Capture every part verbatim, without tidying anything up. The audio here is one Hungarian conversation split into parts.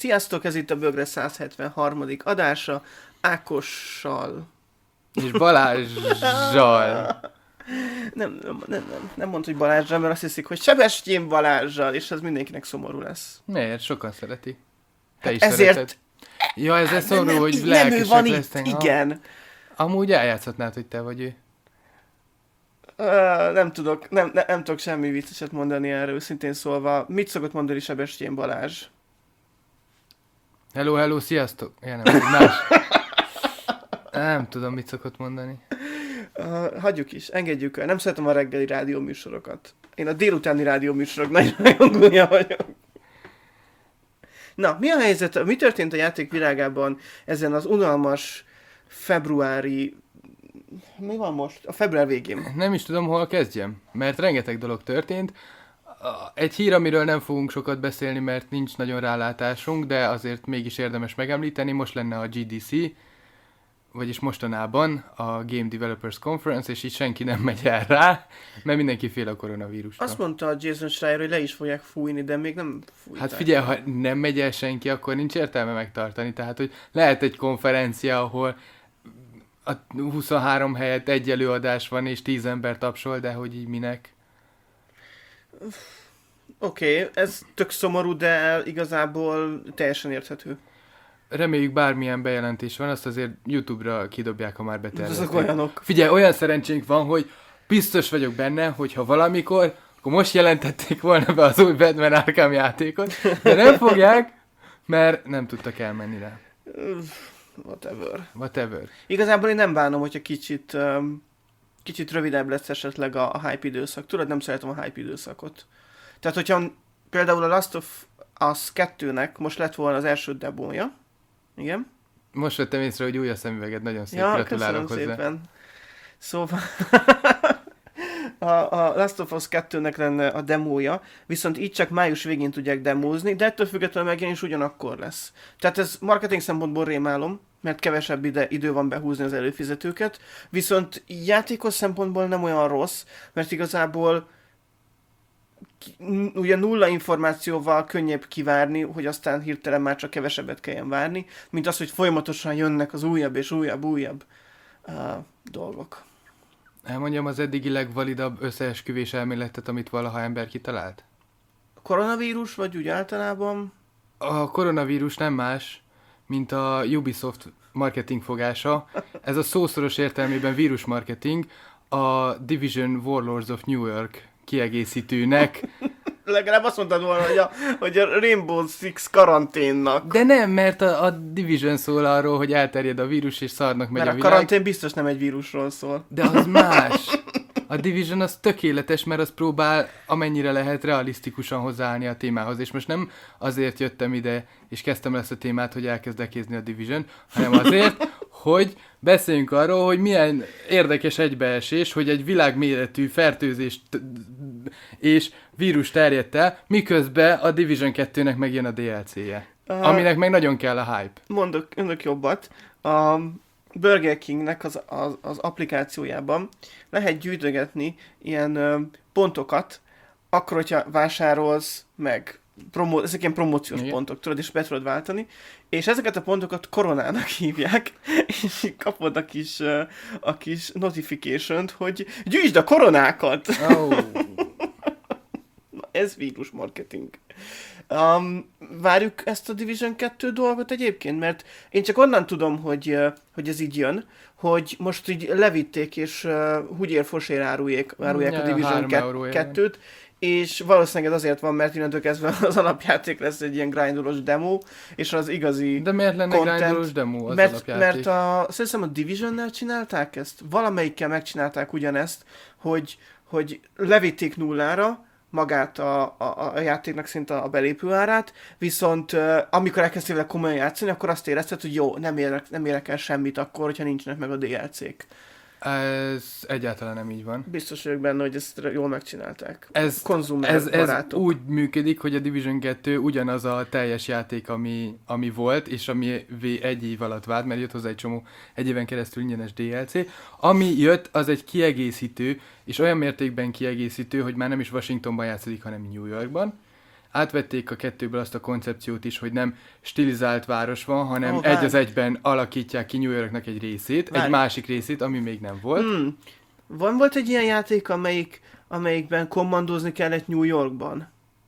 Sziasztok, ez itt a Bögre száz hetvenharmadik adása, Ákossal. És Balázsjal. Nem, nem, nem, nem, nem mondd, hogy Balázsjal, mert azt hiszik, hogy Sebestyén Balázsjal, és ez mindenkinek szomorú lesz. Miért? Sokan szereti. Te Hát is ezért... szereted. Ja, ez lesz szomorú, hogy nem, lelkesek van itt, lesznek. igen. Amúgy eljátszhatnád, hogy te vagy ő. Uh, nem tudok, nem, nem, nem tudok semmi vicceset mondani erről, szintén szólva. Mit szokott mondani Sebestyén Balázs? Hello, hello, sziasztok. Ja, nem, ez más. Nem tudom, mit szokott mondani. Uh, hagyjuk is, engedjük el. Nem szeretem a reggeli rádióműsorokat. Én a délutáni rádióműsorok nagy rajongója vagyok. Na, mi a helyzet? Mi történt a játék világában ezen az unalmas februári... Mi van most? A február végén. Nem is tudom, hol kezdjem, mert rengeteg dolog történt. Egy hír, amiről nem fogunk sokat beszélni, mert nincs nagyon rálátásunk, de azért mégis érdemes megemlíteni. Most lenne a gé dé cé, vagyis mostanában a Game Developers Conference, és így senki nem megy el rá, mert mindenki fél a koronavírustól. Azt mondta a Jason Schreier, hogy le is fogják fújni, de még nem fújták. Hát figyelj, ha nem megy el senki, akkor nincs értelme megtartani. Tehát, hogy lehet egy konferencia, ahol a huszonhárom helyett egy előadás van, és tíz ember tapsol, de hogy így minek? Oké, okay, ez tök szomorú, de igazából teljesen érthető. Reméljük bármilyen bejelentés van, azt azért YouTube-ra kidobják, ha már betervezték. Azok olyanok. Figyelj, olyan szerencsénk van, hogy biztos vagyok benne, hogy ha valamikor, akkor most jelentették volna be az új Batman Arkham játékot, de nem fogják, mert nem tudtak elmenni rá. Whatever. Whatever. Igazából én nem bánom, hogyha kicsit, um, kicsit rövidebb lesz esetleg a, a hype időszak. Tudod, nem szeretem a hype időszakot. Tehát, hogyha például a Last of Us kettőnek most lett volna az első demója, igen? Most vettem észre, hogy új a szemüveged, nagyon szép, ja, gratulálok hozzá. Szépen. Szóval a, a Last of Us kettőnek lenne a demója, viszont így csak május végén tudják demózni, de ettől függetlenül megjelenés ugyanakkor lesz. Tehát ez marketing szempontból rémálom, mert kevesebb ide, idő van behúzni az előfizetőket, viszont játékos szempontból nem olyan rossz, mert igazából ugye nulla információval könnyebb kivárni, hogy aztán hirtelen már csak kevesebbet kelljen várni, mint az, hogy folyamatosan jönnek az újabb és újabb, újabb uh, dolgok. Elmondjam az eddigi legvalidabb összeesküvés elméletet, amit valaha ember kitalált? A koronavírus, vagy úgy általában? A koronavírus nem más, mint a Ubisoft marketing fogása. Ez a szószoros értelmében vírusmarketing a Division Warlords of New York kiegészítőnek. Legalább azt mondtad volna, hogy a, hogy a Rainbow Six karanténnak. De nem, mert a, a Division szól arról, hogy elterjed a vírus, és szarnak megy mert a a világ. karantén biztos nem egy vírusról szól. De az más. A Division az tökéletes, mert az próbál amennyire lehet realisztikusan hozzáállni a témához. És most nem azért jöttem ide, és kezdtem ezt a témát, hogy elkezdek kézni a Division, hanem azért, hogy beszéljünk arról, hogy milyen érdekes egybeesés, hogy egy világméretű fertőzés és vírus terjedt el, miközben a Division kettőnek megjön a dé el cé-je. Uh, aminek meg nagyon kell a hype. Mondok önök jobbat. A Burger Kingnek az, az, az applikációjában lehet gyűjtögetni ilyen ö, pontokat, akkor, hogyha vásárolsz meg. Promó- ezek ilyen promóciós igen. pontok, tudod, és be tudod váltani, és ezeket a pontokat koronának hívják, és kapod a kis, uh, a kis notification-t, hogy gyűjtsd a koronákat! Oh. Na, ez vírus marketing. Um, várjuk ezt a Division kettő dolgot egyébként, mert én csak onnan tudom, hogy, uh, hogy ez így jön, hogy most így levitték, és uh, húgyér-fosér árulják, árulják ja, a Division kettőt, és valószínűleg ez azért van, mert innentől kezdve az alapjáték lesz egy ilyen grindolós demo, és az igazi de miért lenne content, grindolós demo az mert, alapjáték? mert a, szerintem a Divisionnel csinálták ezt, valamelyikkel megcsinálták ugyanezt, hogy, hogy levitték nullára magát a, a, a játéknak szinte a belépő árát, viszont uh, amikor elkezdtél vele komolyan játszani, akkor azt érezted, hogy jó, nem érek, nem érek el semmit akkor, hogyha nincsenek meg a dé el cé-k. Ez egyáltalán nem így van. Biztos vagyok benne, hogy ezt jól megcsinálták. Ez, ez, ez úgy működik, hogy a Division kettő ugyanaz a teljes játék, ami, ami volt, és ami egy év alatt vált, mert jött hozzá egy csomó egy éven keresztül ingyenes dé el cé. Ami jött, az egy kiegészítő, és olyan mértékben kiegészítő, hogy már nem is Washingtonban játszódik, hanem New Yorkban. átvették a kettőből azt a koncepciót is, hogy nem stilizált város van, hanem oh, egy az egyben alakítják ki New Yorknak egy részét, várj. Egy másik részét, ami még nem volt. Hmm. Van volt egy ilyen játék, amelyik, amelyikben kommandózni kellett New Yorkban?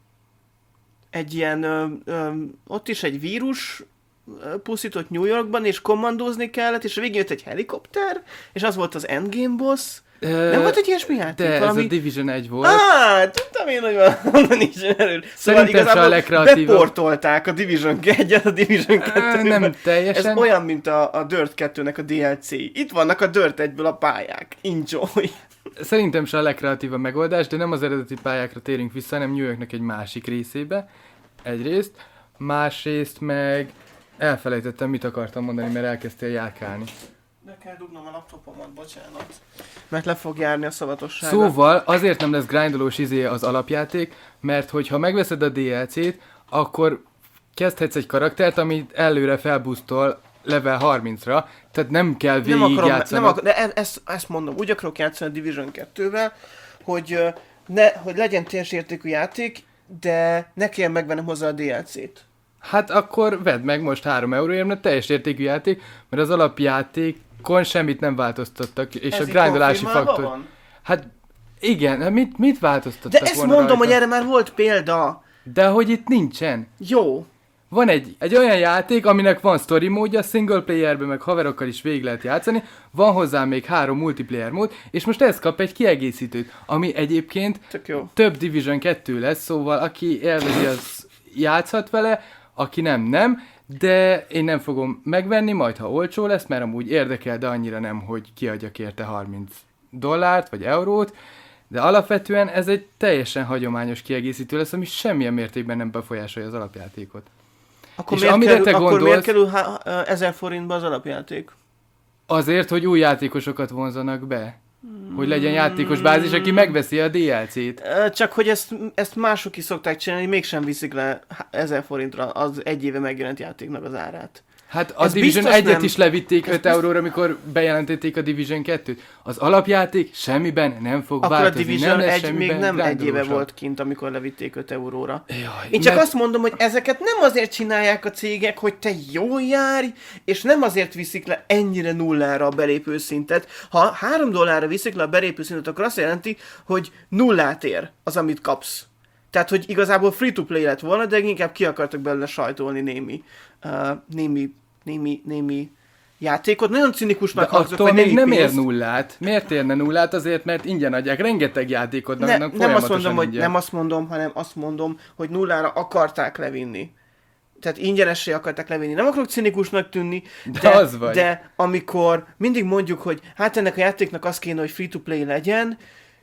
Egy ilyen, ö, ö, ott is egy vírus pusztított New Yorkban, és kommandózni kellett, és a végén jött egy helikopter, és az volt az endgame boss. Uh, nem volt egy ilyesmi játék? De valami... ez a Division egy volt. Ah, tudtam én, hogy valami nincs erről. Szóval igazából beportolták a Division egyet a Division kettőbe. Uh, nem teljesen. Ez olyan, mint a, a Dirt kettőnek a dé el cé. Itt vannak a Dirt egyből a pályák. Enjoy! Szerintem se a legkreatívabb megoldás, de nem az eredeti pályákra térünk vissza, hanem New Yorknak egy másik részébe. Egyrészt. Másrészt meg elfelejtettem, mit akartam mondani, mert elkezdtél járkálni. Be kell dugnom a laptopomat, bocsánat. Mert le fog járni a szavatossága. Szóval azért nem lesz grindolós izé az alapjáték, mert hogyha megveszed a dé el cét, akkor kezdhetsz egy karaktert, amit előre felbusztol level harmincra, tehát nem kell végigjátszani. Nem akarom, de e- ezt, ezt mondom, úgy akarok játszani a Division kettővel, hogy, ne, hogy legyen teljes értékű játék, de ne kelljen megvennem hozzá a dé el cét. Hát akkor vedd meg most három euróért, mert teljes értékű játék, mert az alapjátékon semmit nem változtattak, és ez a grindolási faktor... Van? Hát igen, mit, mit változtattak de ezt volna mondom, rajta? hogy erre már volt példa. De hogy itt nincsen. Jó. Van egy, egy olyan játék, aminek van story módja, single playerben meg haverokkal is végig lehet játszani, van hozzá még három multiplayer mód, és most ez kap egy kiegészítőt, ami egyébként több Division kettő lesz, szóval aki élvezi, az játszhat vele, aki nem, nem, de én nem fogom megvenni, majd ha olcsó lesz, mert amúgy érdekel, de annyira nem, hogy kiadjak érte harminc dollárt, vagy eurót, de alapvetően ez egy teljesen hagyományos kiegészítő lesz, ami semmilyen mértékben nem befolyásolja az alapjátékot. Akkor, miért kerül, te akkor gondolsz, miért kerül há- ezer forintba az alapjáték? Azért, hogy új játékosokat vonzanak be. Hogy legyen játékos bázis, aki megveszi a dé el cét. Csak hogy ezt, ezt mások is szokták csinálni, mégsem viszik le ezer forintra az egy éve megjelent játéknak az árát. Hát a ez Division egyet nem... is levitték öt euróra, amikor bejelentették a Division kettőt. Az alapjáték semmiben nem fog akkor változni. A Division nem egy még nem egy éve volt kint, amikor levitték öt euróra. Jaj, Én csak mert... azt mondom, hogy ezeket nem azért csinálják a cégek, hogy te jól járj, és nem azért viszik le ennyire nullára a belépő szintet. Ha három dollárra viszik le a belépő szintet, akkor azt jelenti, hogy nullát ér az, amit kapsz. Tehát, hogy igazából free-to-play lett volna, de inkább ki akartak belőle sajtolni némi, uh, némi, némi, némi játékot. Nagyon cinikusnak hangzott, hogy még nem pénzt. Ér nullát. Miért érne nullát? Azért, mert ingyen adják. Rengeteg játékot ne, nem azt mondom, hogy nem azt mondom, hanem azt mondom, hogy nullára akarták levinni. Tehát ingyenessé akarták levinni. Nem akarok cinikusnak tűnni, de, de, az vagy. de amikor mindig mondjuk, hogy hát ennek a játéknak az kéne, hogy free-to-play legyen,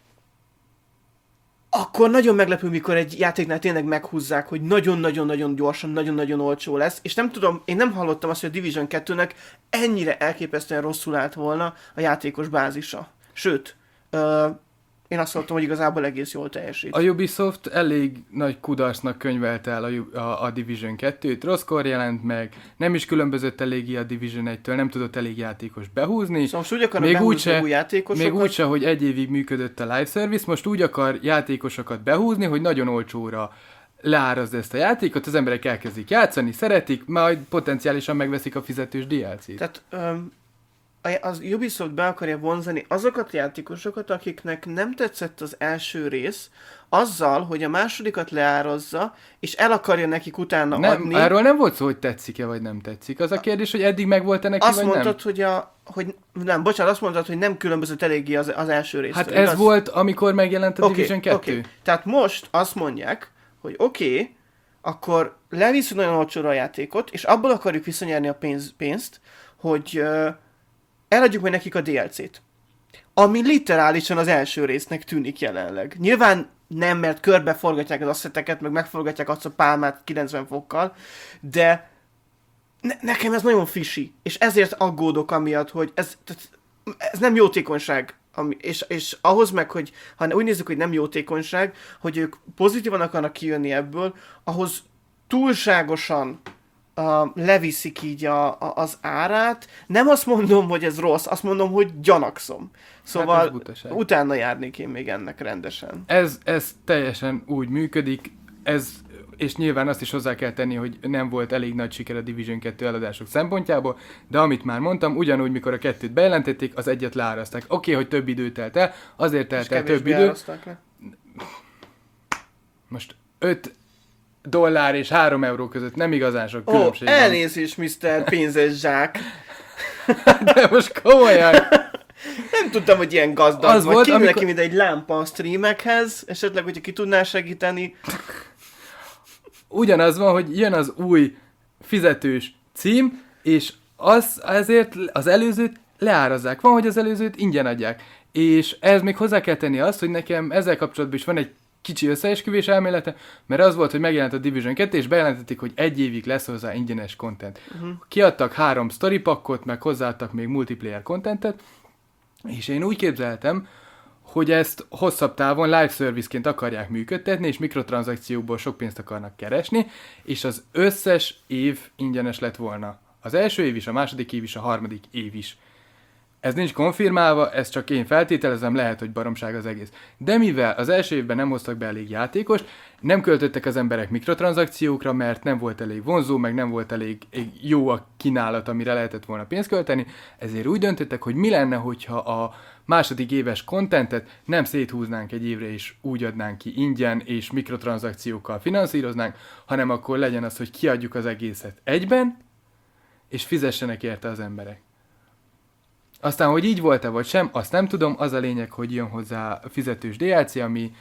akkor nagyon meglepő, mikor egy játéknál tényleg meghúzzák, hogy nagyon-nagyon-nagyon gyorsan, nagyon-nagyon olcsó lesz, és nem tudom, én nem hallottam azt, hogy a Division kettőnek ennyire elképesztően rosszul állt volna a játékos bázisa. Sőt, ö, én azt mondtam, hogy igazából egész jól teljesít. A Ubisoft elég nagy kudarcnak könyvelte el a, a, a Division kettőt, rosszkor jelent meg, nem is különbözött eléggé a Division egytől, nem tudott elég játékos behúzni. Szóval most úgy akarnak még behúzni úgy új játékosokat. Még úgyse, hogy egy évig működött a live service, most úgy akar játékosokat behúzni, hogy nagyon olcsóra leárazd ezt a játékot, az emberek elkezdik játszani, szeretik, majd potenciálisan megveszik a fizetős dé el cét. Tehát... Um... az Ubisoft be akarja vonzani azokat a játékosokat, akiknek nem tetszett az első rész, azzal, hogy a másodikat leárazza, és el akarja nekik utána nem, adni. Erről nem volt szó, hogy tetszik-e vagy nem tetszik. Az a kérdés, hogy eddig megvolt-e neki, azt vagy mondtad, nem? Hogy a, hogy nem, bocsánat, azt mondtad, hogy nem különbözött eléggé az, az első rész. Hát ez igaz? Volt, amikor megjelent a okay, Division kettő. Okay. Tehát most azt mondják, hogy oké, okay, akkor leviszünk nagyon olcsóra a játékot, és abból akarjuk visszanyerni a pénz, pénzt, hogy... Uh, eladjuk meg nekik a dé el cét. Ami literálisan az első résznek tűnik jelenleg. Nyilván nem, mert körbe forgatják az asszeteket, meg megforgatják azt a pálmát kilencven fokkal, de ne- nekem ez nagyon fishy, és ezért aggódok amiatt, hogy ez, ez nem jótékonyság. Ami, és, és ahhoz meg, hogy ha úgy nézzük, hogy nem jótékonyság, hogy ők pozitívan akarnak kijönni ebből, ahhoz túlságosan Uh, leviszik így a, a, az árát. Nem azt mondom, hogy ez rossz, azt mondom, hogy gyanakszom. Szóval hát utána járnék én még ennek rendesen. Ez, ez teljesen úgy működik, ez és nyilván azt is hozzá kell tenni, hogy nem volt elég nagy siker a Division kettő eladások szempontjából, de amit már mondtam, ugyanúgy, mikor a kettőt bejelentették, az egyet leáraszták. Oké, okay, hogy több idő telt el, azért telt el több idő. Le. Most öt dollár és három euró között nem igazán sok oh, különbség van. Elnézést, miszter Pénzes zsák! De most komolyan! Nem tudtam, hogy ilyen gazdag az vagy. Volt, Kívül amikor... neki mint egy lámpa a streamekhez, esetleg, hogyha ki tudnál segíteni. Ugyanaz van, hogy jön az új fizetős cím, és az ezért az előzőt leárazzák. Van, hogy az előzőt ingyen adják. És ez még hozzá kell tenni azt, hogy nekem ezzel kapcsolatban is van egy kicsi összeesküvés elmélete, mert az volt, hogy megjelent a Division kettő, és bejelentették, hogy egy évig lesz hozzá ingyenes content. Uh-huh. Kiadtak három story packot, meg hozzáadtak még multiplayer contentet, és én úgy képzeltem, hogy ezt hosszabb távon live serviceként akarják működtetni, és mikrotranszakciókból sok pénzt akarnak keresni, és az összes év ingyenes lett volna. Az első év is, a második év is, a harmadik év is. Ez nincs konfirmálva, ez csak én feltételezem, lehet, hogy baromság az egész. De mivel az első évben nem hoztak be elég játékost, nem költöttek az emberek mikrotranszakciókra, mert nem volt elég vonzó, meg nem volt elég jó a kínálat, amire lehetett volna pénzt költeni, ezért úgy döntöttek, hogy mi lenne, hogyha a második éves contentet nem széthúznánk egy évre, és úgy adnánk ki ingyen, és mikrotranszakciókkal finanszíroznánk, hanem akkor legyen az, hogy kiadjuk az egészet egyben, és fizessenek érte az emberek. Aztán, hogy így volt-e vagy sem, azt nem tudom, az a lényeg, hogy jön hozzá a fizetős dé el cé, ami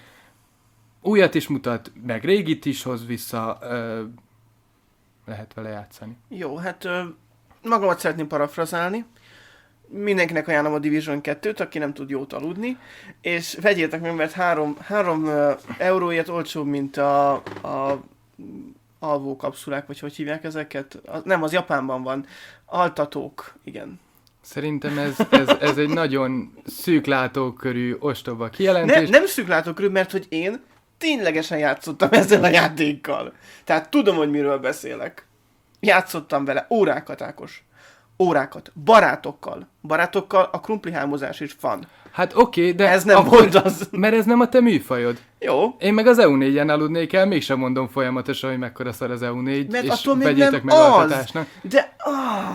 újat is mutat, meg régit is hoz vissza, ö, lehet vele játszani. Jó, hát ö, magamat szeretném parafrazálni. Mindenkinek ajánlom a Division kettőt, aki nem tud jót aludni, és vegyétek meg, mert három, három ö, euróért olcsóbb, mint a, a alvó kapszulák, vagy hogy hívják ezeket? A, nem, az Japánban van. Altatók, igen. Szerintem ez, ez, ez egy nagyon szűklátókörű, ostoba kijelentés. Ne, nem szűklátókörű, mert hogy én ténylegesen játszottam ezzel a játékkal. Tehát tudom, hogy miről beszélek. Játszottam vele órákat, Ákos. Órákat. Barátokkal. Barátokkal a krumplihámozás is van. Hát oké, okay, de... Ez nem volt az. Mert ez nem a te műfajod. Jó. Én meg az E U négyen aludnék el, mégsem mondom folyamatosan, hogy mekkora szar az E U négy, mert és vegyétek meg az. altatásnak. De... Oh.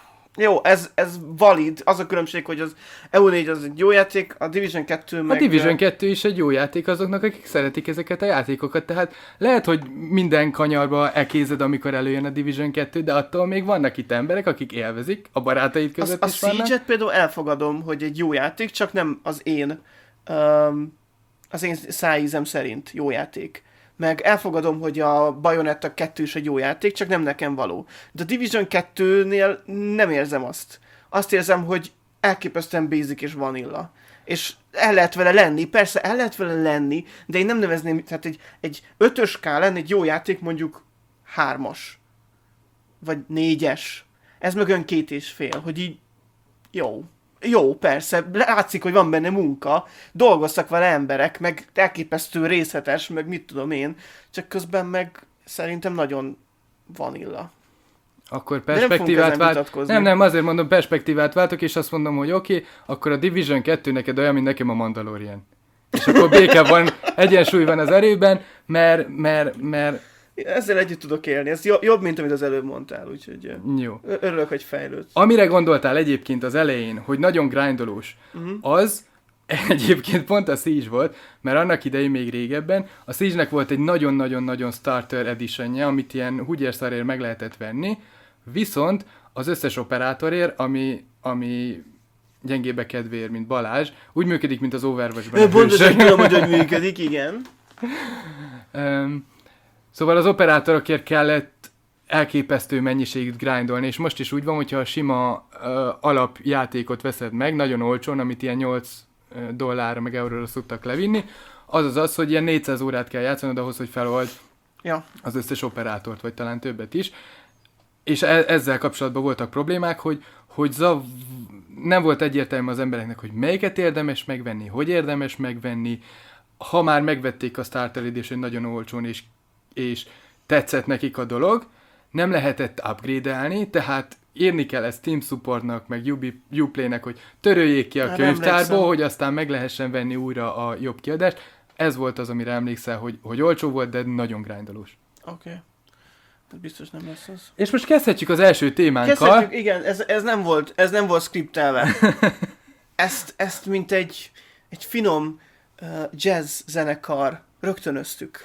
Jó, ez, ez valid. Az a különbség, hogy az E U négy az egy jó játék, a Division kettő meg... A Division kettő is egy jó játék azoknak, akik szeretik ezeket a játékokat, tehát lehet, hogy minden kanyarba ekézed, amikor előjön a Division kettő, de attól még vannak itt emberek, akik élvezik, a barátaid között az, is a vannak. A Siege-et például elfogadom, hogy egy jó játék, csak nem az én, um, az én szájízem szerint jó játék. Meg elfogadom, hogy a Bayonetta kettő is egy jó játék, csak nem nekem való. De a Division kettőnél nem érzem azt. Azt érzem, hogy elképesztően basic és vanilla. És el lehet vele lenni, persze el lehet vele lenni, de én nem nevezném, tehát egy, egy ötös ká lenne egy jó játék, mondjuk hármas. Vagy négyes. Ez meg ön két és fél, hogy így jó. Jó, persze, látszik, hogy van benne munka, dolgoztak vele emberek, meg elképesztő részletes, meg mit tudom én, csak közben meg szerintem nagyon vanilla. Akkor perspektívát vált. Nem, nem, azért mondom, perspektívát váltok, és azt mondom, hogy oké, okay, akkor a Division kettő neked olyan, mint nekem a Mandalorian. És akkor béke van, egyensúly van az erőben, mert, mert, mert ezzel együtt tudok élni. Ez jobb, mint amit az előbb mondtál, úgyhogy jó. Örülök, hogy fejlődsz. Amire gondoltál egyébként az elején, hogy nagyon grindolós, uh-huh. az egyébként pont a Siege volt, mert annak idején még régebben a Siege-nek volt egy nagyon-nagyon-nagyon starter editionje, amit ilyen húgyérszarért meg lehetett venni, viszont az összes operátorért, ami, ami gyengébe kedvéért, mint Balázs, úgy működik, mint az Overwatch-ben. Pontosan tudom, hogy hogy működik, igen. um, Szóval az operátorokért kellett elképesztő mennyiségét grindolni, és most is úgy van, hogyha a sima uh, alapjátékot veszed meg, nagyon olcsón, amit ilyen nyolc dollárra meg euróra szoktak levinni, az az az, hogy ilyen négyszáz órát kell játszanod ahhoz, hogy felold ja. az összes operátort, vagy talán többet is. És e- ezzel kapcsolatban voltak problémák, hogy, hogy zav- nem volt egyértelmű az embereknek, hogy melyiket érdemes megvenni, hogy érdemes megvenni. Ha már megvették a Starter Edition nagyon olcsón, és és tetszett nekik a dolog, nem lehetett upgrade-elni, tehát írni kell ezt Team Supportnak, meg Uplay-nek, hogy töröljék ki a már könyvtárból, hogy aztán meg lehessen venni újra a jobb kiadást. Ez volt az, amire emlékszel, hogy, hogy olcsó volt, de nagyon grindolós. Oké. Okay. Biztos nem lesz az. És most kezdhetjük az első témánkkal. Kezdhetjük, igen, ez, ez nem volt, ez nem volt skriptelve. ezt, ezt mint egy, egy finom uh, jazz zenekar rögtönöztük.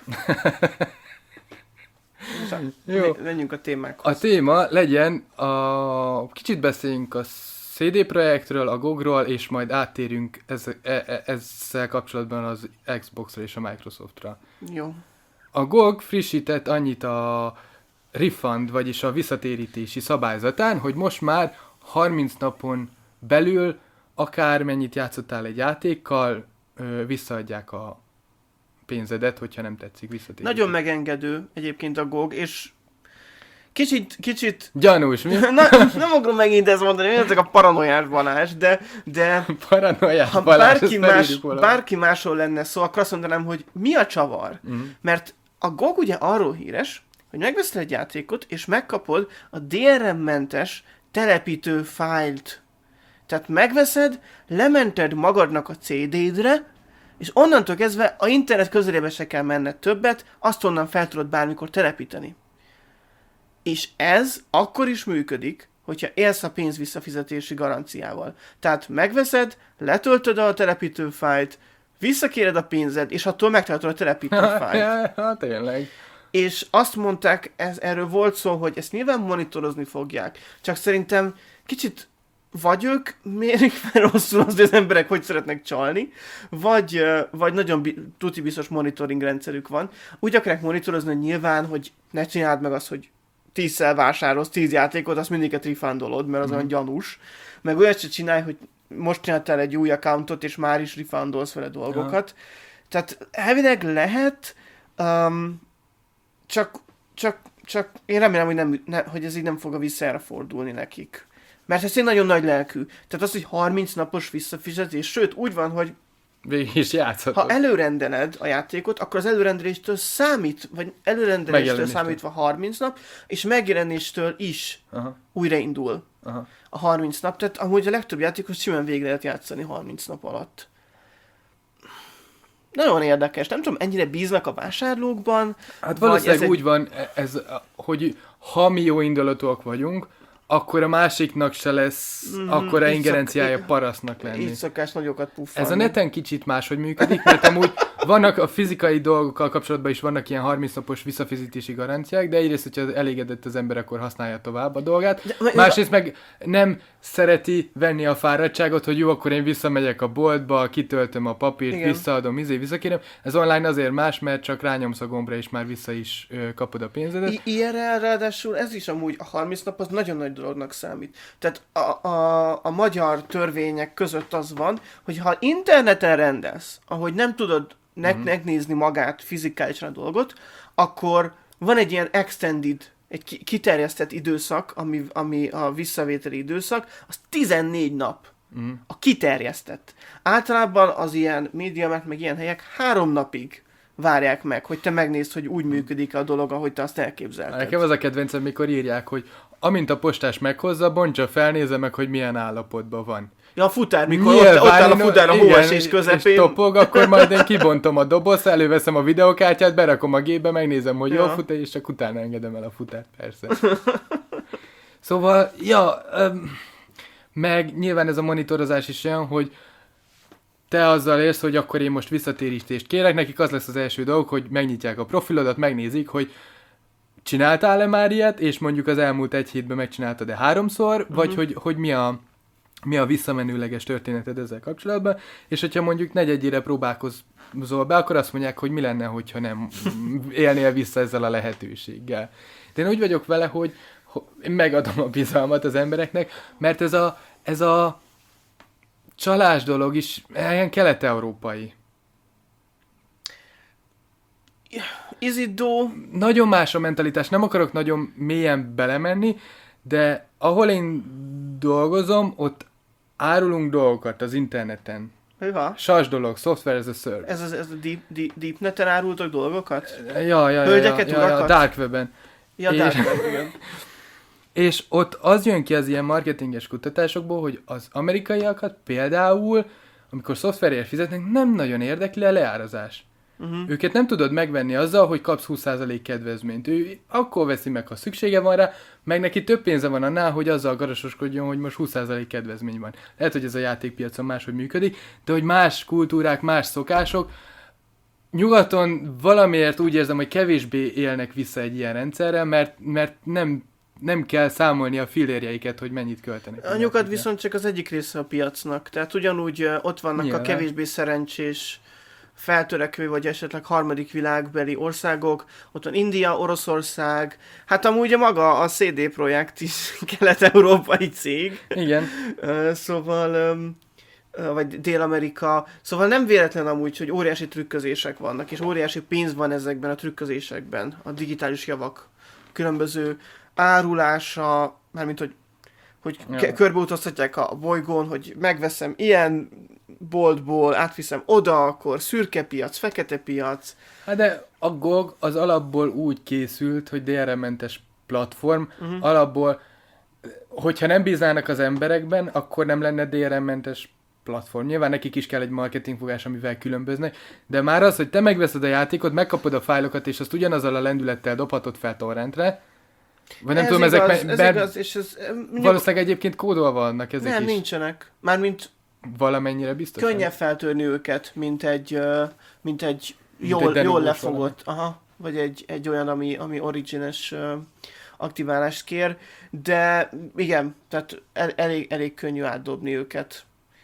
Jó. Menjünk a témákhoz. A téma legyen, a... kicsit beszéljünk a cé dé Projektről, a gogról, és majd áttérünk ez, e, e, ezzel kapcsolatban az Xboxra és a Microsoftra. Jó. A gog frissített annyit a refund, vagyis a visszatérítési szabályzatán, hogy most már harminc napon belül akármennyit játszottál egy játékkal, visszaadják a pénzedet, hogyha nem tetszik visszatéríteni. Nagyon megengedő egyébként a gog, és kicsit, kicsit... Gyanús, mi? Na, nem akarom megint ezt mondani, hogy ezek a paranoiás Balázs, de... de paranoiás ha Balázs, bárki, más, bárki másról lenne szó, akkor azt mondanám, hogy mi a csavar? Mm. Mert a gog ugye arról híres, hogy megveszed egy játékot, és megkapod a dé er em-mentes telepítő fájlt. Tehát megveszed, lemented magadnak a cé dé-dre, és onnantól kezdve a internet közelébe se kell menned többet, azt onnan fel tudod bármikor telepíteni. És ez akkor is működik, hogyha élsz a pénz visszafizetési garanciával. Tehát megveszed, letöltöd a telepítő fájlt, visszakéred a pénzed, és attól megtalálod a telepítő fájlt. Hát tényleg. És azt mondták, ez, erről volt szó, hogy ezt nyilván monitorozni fogják. Csak szerintem kicsit vagy ők mérik fel rosszul az, hogy az emberek hogy szeretnek csalni, vagy, vagy nagyon bi- tuti biztos monitoring rendszerük van. Úgy akarják monitorozni, hogy nyilván, hogy ne csináld meg azt, hogy tízszer vásárolsz tíz játékot, azt mindiket refundolod, mert az mm. olyan gyanús. Meg olyat se csinálj, hogy most csináltál egy új accountot, és már is refundolsz vele dolgokat. Ja. Tehát elvileg lehet, um, csak, csak, csak én remélem, hogy, nem, ne, hogy ez így nem fog a visszajára fordulni nekik. Mert ez egy nagyon nagy lelkű. Tehát az, hogy harminc napos visszafizetés, sőt, úgy van, hogy végig is játszhatod. Ha előrendeled a játékot, akkor az előrendeléstől számít, vagy előrendeléstől számítva harminc nap, és megjelenéstől is Aha. újraindul Aha. a harminc nap. Tehát amúgy a legtöbb játékot simán végig lehet játszani harminc nap alatt. Nagyon érdekes. Nem tudom, ennyire bíznak a vásárlókban. Hát valószínűleg egy... úgy van, ez, hogy ha mi jó indulatúak vagyunk, akkor a másiknak se lesz mm, akkora ingerenciája szok... parasztnak lenni. Így szokás nagyokat puffalni. Ez a neten kicsit máshogy működik, mert amúgy vannak a fizikai dolgokkal kapcsolatban is vannak ilyen harminc napos visszafizetési garanciák, de egyrészt, hogyha elégedett az ember, akkor használja tovább a dolgát. De, Másrészt meg nem szereti venni a fáradtságot, hogy jó, akkor én visszamegyek a boltba, kitöltöm a papírt, igen. visszaadom, izé, visszakérem. Ez online azért más, mert csak rányomsz a gombra, és már vissza is ö, kapod a pénzedet. I- ilyenre ráadásul ez is amúgy a harminc nap az nagyon nagy dolognak számít. Tehát a, a, a magyar törvények között az van, hogy ha interneten rendelsz, ahogy nem tudod nek- mm. megnézni magát fizikálisan a dolgot, akkor van egy ilyen extended, egy kiterjesztett időszak, ami, ami a visszavételi időszak, az tizennégy nap. Mm. A kiterjesztett. Általában az ilyen médiamek, meg ilyen helyek három napig várják meg, hogy te megnézd, hogy úgy működik a dolog, ahogy te azt elképzelted. Nekem az a kedvencem, mikor írják, hogy amint a postás meghozza, bontsa fel, nézze meg, hogy milyen állapotban van. Ja, a futár, mikor ott, ott áll a futár a hóesés közepén. És topog, akkor majd én kibontom a dobozt, előveszem a videókártyát, berakom a gépbe, megnézem, hogy ja. jól fut, és csak utána engedem el a futárt, persze. Szóval, ja, meg nyilván ez a monitorozás is olyan, hogy te azzal érsz, hogy akkor én most visszatérítést kérek, nekik az lesz az első dolog, hogy megnyitják a profilodat, megnézik, hogy csináltál-e már ilyet, és mondjuk az elmúlt egy hétben megcsináltad-e háromszor, uh-huh. vagy hogy, hogy mi a mi a visszamenőleges történeted ezzel kapcsolatban, és hogyha mondjuk negyedjére próbálkozol be, akkor azt mondják, hogy mi lenne, hogyha nem élnél vissza ezzel a lehetőséggel. De én úgy vagyok vele, hogy, hogy én megadom a bizalmat az embereknek, mert ez a, ez a csalás dolog is ilyen kelet-európai. Is it though? Nagyon más a mentalitás, nem akarok nagyon mélyen belemenni, de ahol én dolgozom, ott árulunk dolgokat az interneten. Hűha? Sas dolog, software as a service. Ez, ez, ez a deep, deep, deep neten árultok dolgokat? Ja, ja, ja, Hölgyeket, ja, ja, ja, dark webben. Ja, és, dark web, igen. És ott az jön ki az ilyen marketinges kutatásokból, hogy az amerikaiakat például, amikor szoftverért fizetnek, nem nagyon érdekli a leárazás. Uh-huh. Őket nem tudod megvenni azzal, hogy kapsz húsz százalék kedvezményt. Ő akkor veszi meg, ha szüksége van rá, meg neki több pénze van annál, hogy azzal garasoskodjon, hogy most húsz százalék kedvezmény van. Lehet, hogy ez a játékpiacon máshogy működik, de hogy más kultúrák, más szokások, nyugaton valamiért úgy érzem, hogy kevésbé élnek vissza egy ilyen rendszerrel, mert, mert nem, nem kell számolni a fillérjeiket, hogy mennyit költenek. A nyugat viszont csak az egyik része a piacnak. Tehát ugyanúgy uh, ott vannak Nyilván. a kevésbé szerencsés, feltörekvő, vagy esetleg harmadik világbeli országok. Ott van India, Oroszország. Hát amúgy a maga a cé dé Projekt is kelet-európai cég. Igen. uh, szóval... Um, vagy Dél-Amerika. Szóval nem véletlen amúgy, hogy óriási trükközések vannak, és óriási pénz van ezekben a trükközésekben, a digitális javak különböző árulása, mármint, hogy, hogy ja. körbeutaztatják a bolygón, hogy megveszem ilyen boltból, átviszem oda, akkor szürke piac, fekete piac. Hát de a gé o gé az alapból úgy készült, hogy dé er em-mentes platform, uh-huh. alapból, hogyha nem bíznának az emberekben, akkor nem lenne dé er em-mentes platform. Nyilván nekik is kell egy marketingfogás, amivel különböznek, de már az, hogy te megveszed a játékot, megkapod a fájlokat, és azt ugyanazzal a lendülettel dobhatod fel torrentre, vagy nem ez tudom, igaz, ezek... Ez igaz, és ez... Valószínűleg egyébként kódolva vannak ezek nem, is. Nem, nincsenek. Mármint... Valamennyire biztos. Könnyebb feltörni őket, mint egy, mint egy jól, mint egy jól lefogott, aha, vagy egy, egy olyan, ami, ami origines uh, aktiválást kér, de igen, tehát el, elég, elég könnyű átdobni őket.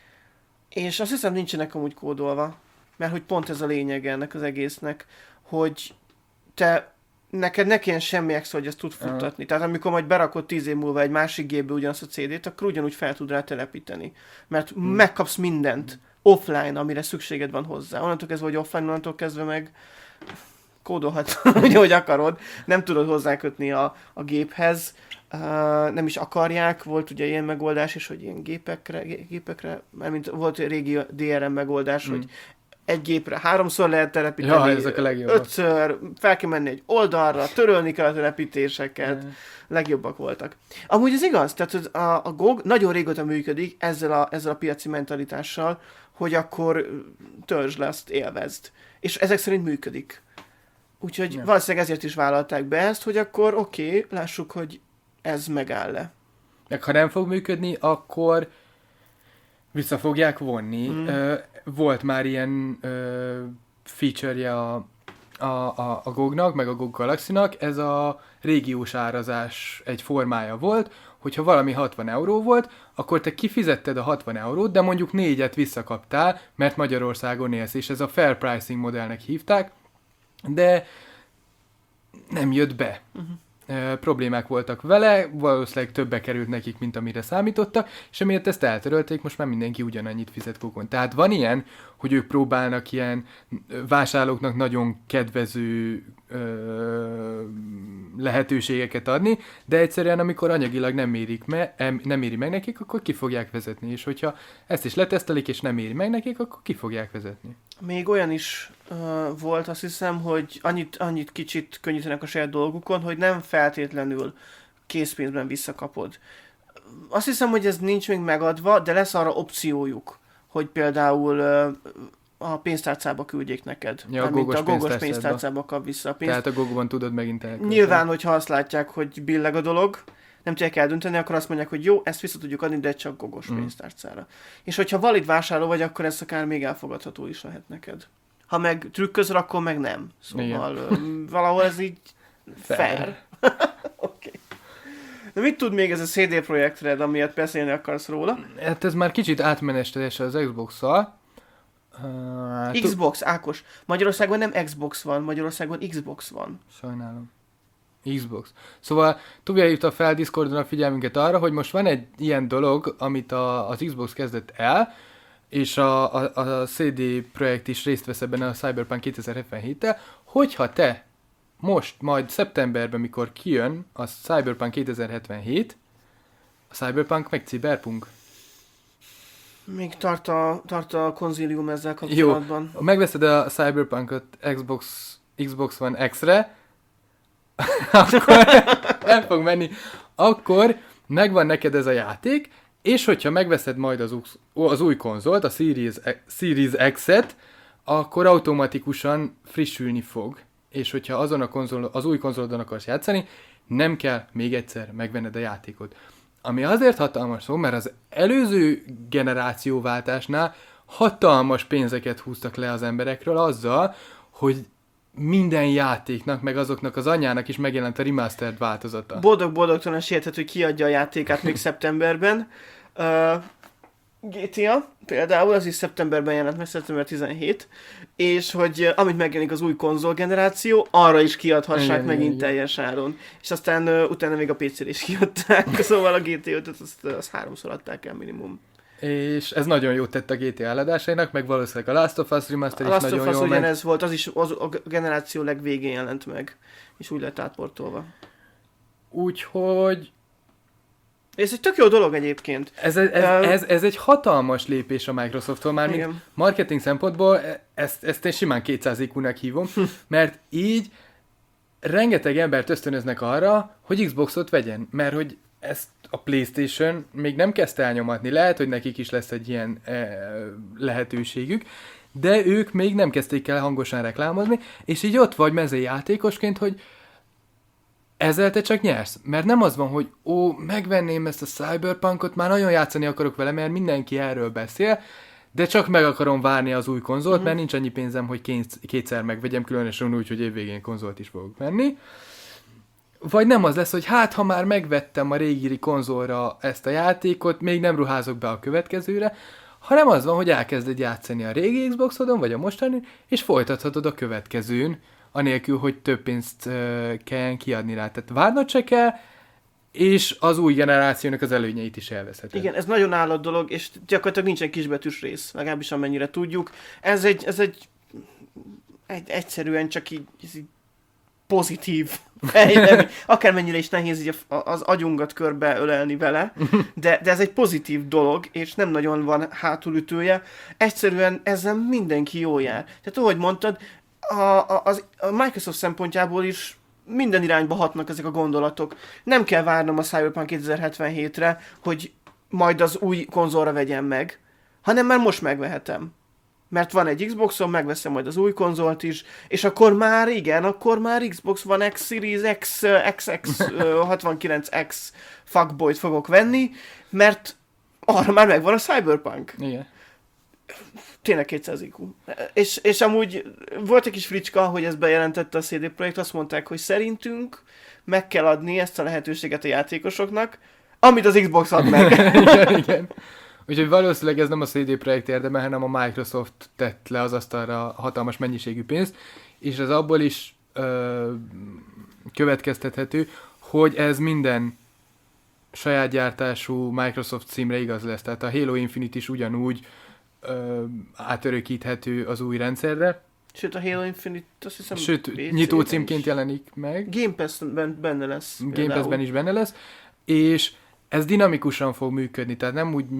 És azt hiszem nincsenek amúgy kódolva, mert hogy pont ez a lényeg ennek az egésznek, hogy te, neked ne kelljen semmi extra, hogy ezt tud futtatni. Uh-huh. Tehát amikor majd berakod tíz év múlva egy másik gépbe ugyanazt a cé dét, akkor ugyanúgy fel tud rá telepíteni. Mert uh-huh. megkapsz mindent offline, amire szükséged van hozzá. Onnantól kezdve, hogy offline, onnantól kezdve meg kódolhatsz, úgy, ahogy akarod. Nem tudod hozzákötni a, a géphez. Uh, nem is akarják, volt ugye ilyen megoldás is, hogy ilyen gépekre, gépekre, mármint volt régi dé er em megoldás, mm. hogy egy gépre háromszor lehet telepíteni, ja, ezek a legjobbak. ötször, fel kell menni egy oldalra, törölni kell a telepítéseket, mm. legjobbak voltak. Amúgy ez igaz, tehát a, a gé o gé nagyon régóta működik ezzel a, ezzel a piaci mentalitással, hogy akkor törzs le, azt élvezd. És ezek szerint működik. Úgyhogy ja. valószínűleg ezért is vállalták be ezt, hogy akkor oké, okay, lássuk, hogy ez megáll le. Meg ha nem fog működni, akkor vissza fogják vonni. Mm. Uh, volt már ilyen uh, feature-je a, a, a, a gé o gé-nak, meg a gé o gé Galaxy-nak, ez a régiós árazás egy formája volt, hogyha valami hatvan euró volt, akkor te kifizetted a hatvan eurót, de mondjuk négyet visszakaptál, mert Magyarországon élsz, és ez a fair pricing modellnek hívták, de nem jött be. Uh-huh. E, problémák voltak vele, valószínűleg többe került nekik, mint amire számítottak, és amiért ezt eltörölték, most már mindenki ugyanannyit fizet kókon. Tehát van ilyen, hogy ők próbálnak ilyen vásárlóknak nagyon kedvező ö, lehetőségeket adni, de egyszerűen amikor anyagilag nem érik me, nem éri meg nekik, akkor ki fogják vezetni, és hogyha ezt is letesztelik, és nem éri meg nekik, akkor ki fogják vezetni. Még olyan is uh, volt, azt hiszem, hogy annyit, annyit kicsit könnyítenek a saját dolgukon, hogy nem feltétlenül készpénzben visszakapod. Azt hiszem, hogy ez nincs még megadva, de lesz arra opciójuk, hogy például uh, a pénztárcába küldjék neked. Ja, a gogos, a gogos pénztárcába kap vissza a pénzt. Tehát a gogóban tudod megint elkölteni. Nyilván, hogyha azt látják, hogy billeg a dolog, nem tudják eldönteni, akkor azt mondják, hogy jó, ezt vissza tudjuk adni, de csak gogos mm. pénztárcára. És hogyha valid vásárló vagy, akkor ez akár még elfogadható is lehet neked. Ha meg trükközöl, akkor meg nem. Szóval igen. valahol ez így fair. fair. Oké. Okay. De mit tud még ez a cé dé Projektred, amiért beszélni akarsz róla? Hát ez már kicsit átmenetes az Xbox-szal. Uh, Xbox, t- Ákos. Magyarországon nem Xbox van, Magyarországon Xbox van. Sajnálom. Xbox. Szóval Tuvia hívta fel Discordon a figyelmünket arra, hogy most van egy ilyen dolog, amit a, az Xbox kezdett el, és a, a, a cé dé Projekt is részt vesz ebben a Cyberpunk kétezer-hetvenhéttel, hogyha te most, majd szeptemberben, mikor kijön a Cyberpunk kétezer-hetvenhét, a Cyberpunk meg Cyberpunk. Még tart a, tart a konzílium ezzel kapcsolatban. Jó, megveszed a Cyberpunkot Xbox, Xbox One X-re, akkor nem fog menni, akkor megvan neked ez a játék, és hogyha megveszed majd az, az új konzolt, a Series, Series X-et, akkor automatikusan frissülni fog, és hogyha azon a konzol, az új konzolodon akarsz játszani, nem kell még egyszer megvenned a játékot. Ami azért hatalmas szó, mert az előző generációváltásnál hatalmas pénzeket húztak le az emberekről azzal, hogy minden játéknak, meg azoknak az anyjának is megjelent a remastered változata. Boldog-boldogtalan sietett, hogy kiadja a játékát még szeptemberben. Uh, gé té á például, az is szeptemberben jelent meg, szeptember tizenhetedike, és hogy uh, amit megjelenik az új konzolgeneráció, arra is kiadhassák igen, megint igen, teljes áron. És aztán uh, utána még a pé cére is kiadták, szóval a gé té ötöt azt, azt háromszor adták el minimum. És ez nagyon jót tett a gé té á eladásainak, meg valószínűleg a Last of Us Remaster is nagyon jó. A Last of Us ugyanez volt, az is az a generáció legvégén jelent meg, és úgy lett átportolva. Úgyhogy... Ez egy tök jó dolog egyébként. Ez, ez, ez, ez, ez egy hatalmas lépés a Microsofttól, már mint marketing szempontból, ezt, ezt én simán kétszáz i kú-nak hívom, mert így rengeteg embert ösztönöznek arra, hogy Xboxot vegyen, mert hogy ezt a PlayStation még nem kezdte elnyomatni, lehet, hogy nekik is lesz egy ilyen e, lehetőségük, de ők még nem kezdték el hangosan reklámozni, és így ott vagy mezei játékosként, hogy ezzel te csak nyersz. Mert nem az van, hogy ó, megvenném ezt a Cyberpunkot, már nagyon játszani akarok vele, mert mindenki erről beszél, de csak meg akarom várni az új konzolt, mm-hmm. mert nincs annyi pénzem, hogy két, kétszer megvegyem, különösen úgy, hogy évvégén konzolt is fogok venni. Vagy nem az lesz, hogy hát, ha már megvettem a régi konzolra ezt a játékot, még nem ruházok be a következőre, hanem az van, hogy elkezded játszani a régi Xboxodon, vagy a mostani, és folytathatod a következőn, anélkül, hogy több pénzt uh, kell kiadni rá. Tehát várnod se kell, és az új generációnak az előnyeit is elveszheted. Igen, ez nagyon állat dolog, és gyakorlatilag nincsen kisbetűs rész, legalábbis amennyire tudjuk. Ez egy, ez egy, egy egyszerűen csak így, így pozitív fejlemény. Akármennyire is nehéz így az agyunkat körbe ölelni vele, de, de ez egy pozitív dolog, és nem nagyon van hátulütője. Egyszerűen ezzel mindenki jól jár. Tehát ahogy mondtad, a, a, az, a Microsoft szempontjából is minden irányba hatnak ezek a gondolatok. Nem kell várnom a Cyberpunk kétezer-hetvenhétre, hogy majd az új konzolra vegyem meg, hanem már most megvehetem. Mert van egy Xboxom, megveszem majd az új konzolt is, és akkor már igen, akkor már Xbox One X, Series X, X X hatvankilenc X fuckboyt fogok venni, mert arra már megvan a Cyberpunk. Igen. Tényleg kétszáz i kú. És, és amúgy volt egy kis fricska, hogy ezt bejelentette a cé dé Projekt, azt mondták, hogy szerintünk meg kell adni ezt a lehetőséget a játékosoknak, amit az Xbox ad meg. igen, igen. Úgyhogy valószínűleg ez nem a cé dé Projekt érdeme, hanem a Microsoft tett le az asztalra hatalmas mennyiségű pénzt, és ez abból is ö, következtethető, hogy ez minden saját gyártású Microsoft címre igaz lesz. Tehát a Halo Infinite is ugyanúgy ö, átörökíthető az új rendszerre. Sőt, a Halo Infinite, azt hiszem... Sőt, nyitó címként jelenik meg. Game Pass-ben benne lesz. Game Pass-ben is benne lesz, és ez dinamikusan fog működni, tehát nem úgy...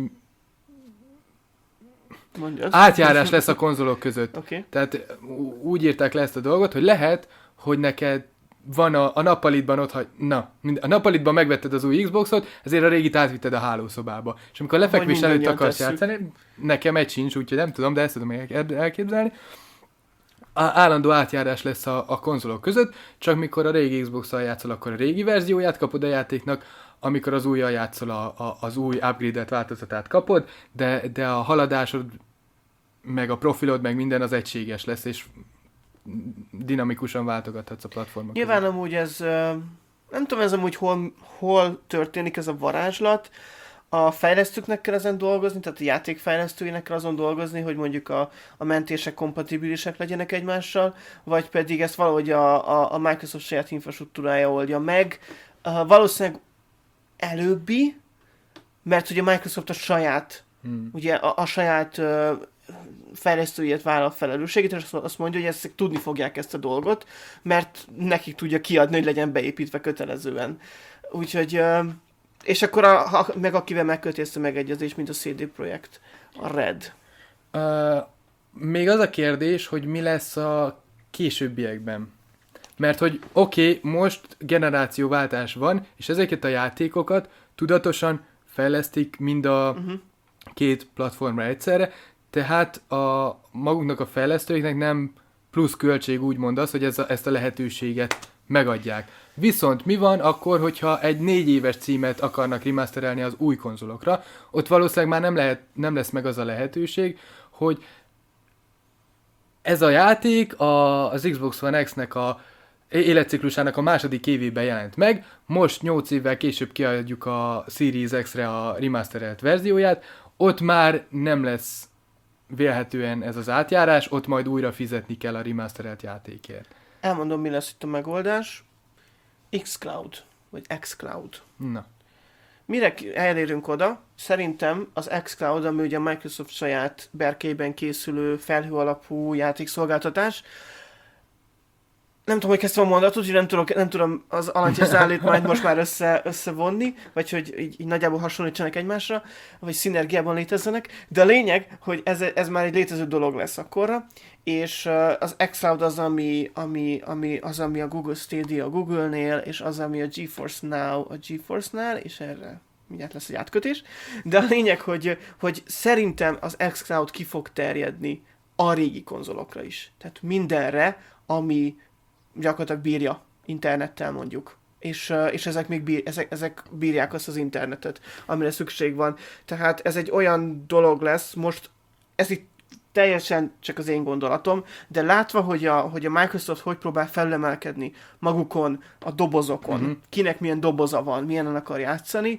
Mondjad. Átjárás lesz a konzolok között. Okay. Tehát úgy írták le ezt a dolgot, hogy lehet, hogy neked van a, a nappalitban ott, hogy na, a nappalitban megvetted az új Xboxot, ezért a régit átvitted a hálószobába. És amikor lefekvés előtt akarsz tesszük. játszani, nekem egy sincs, úgyhogy nem tudom, de ezt tudom elképzelni. A, állandó átjárás lesz a, a konzolok között, csak mikor a régi Xbox-szal játszol, akkor a régi verzióját kapod a játéknak, amikor az újjal játszol, a, a, az új upgrade-et változatát kapod, de, de a haladásod, meg a profilod, meg minden az egységes lesz, és dinamikusan váltogathatsz a platformok. Nyilván között. Amúgy ez, nem tudom, ez amúgy hol, hol történik ez a varázslat. A fejlesztőknek kell ezen dolgozni, tehát a játékfejlesztőinek kell azon dolgozni, hogy mondjuk a, a mentések kompatibilisek legyenek egymással, vagy pedig ezt valahogy a, a, a Microsoft saját infrastruktúrája oldja meg. Uh, valószínűleg előbbi, mert ugye Microsoft a saját, hmm. ugye a, a saját uh, fejlesztőiért vállal felelősséget, és azt mondja, hogy ezt tudni fogják ezt a dolgot, mert nekik tudja kiadni, hogy legyen beépítve kötelezően. Úgyhogy, uh, és akkor a, ha, meg akivel megköti ezt a megegyezést, mint a cé dé Projekt, a Red. Uh, még az a kérdés, hogy mi lesz a későbbiekben. Mert hogy oké, okay, most generációváltás van, és ezeket a játékokat tudatosan fejlesztik mind a uh-huh. két platformra egyszerre, tehát a magunknak a fejlesztőiknek nem plusz költség úgymond az, hogy ez a, ezt a lehetőséget megadják. Viszont mi van akkor, hogyha egy négy éves címet akarnak remasterelni az új konzolokra, ott valószínűleg már nem, lehet, nem lesz meg az a lehetőség, hogy ez a játék a, az Xbox One X-nek a életciklusának a második évében jelent meg, most nyolc évvel később kiadjuk a Series X-re a remasterelt verzióját, ott már nem lesz vélhetően ez az átjárás, ott majd újra fizetni kell a remasterelt játékért. Elmondom, mi lesz itt a megoldás. xCloud, vagy xCloud. Na. Mire elérünk oda? Szerintem az xCloud, ami ugye a Microsoft saját berkeiben készülő felhő alapú játékszolgáltatás. Nem tudom, hogy kezdtem a mondatot, hogy nem tudom, nem tudom az alany és zállét majd most már össze, összevonni, vagy hogy így, így nagyjából hasonlítsanak egymásra, vagy szinergiában létezzenek, de a lényeg, hogy ez, ez már egy létező dolog lesz akkorra, és az xCloud az, ami, ami, ami, az, ami a Google Stadia a Google-nél, és az, ami a GeForce Now a GeForce-nál, és erre mindjárt lesz egy átkötés, de a lényeg, hogy, hogy szerintem az xCloud ki fog terjedni a régi konzolokra is. Tehát mindenre, ami gyakorlatilag bírja internettel mondjuk. És, és ezek még bír, ezek, ezek bírják azt az internetet, amire szükség van. Tehát ez egy olyan dolog lesz, most ez itt teljesen csak az én gondolatom, de látva, hogy a, hogy a Microsoft hogy próbál felülemelkedni magukon, a dobozokon, uh-huh. kinek milyen doboza van, milyen akar játszani,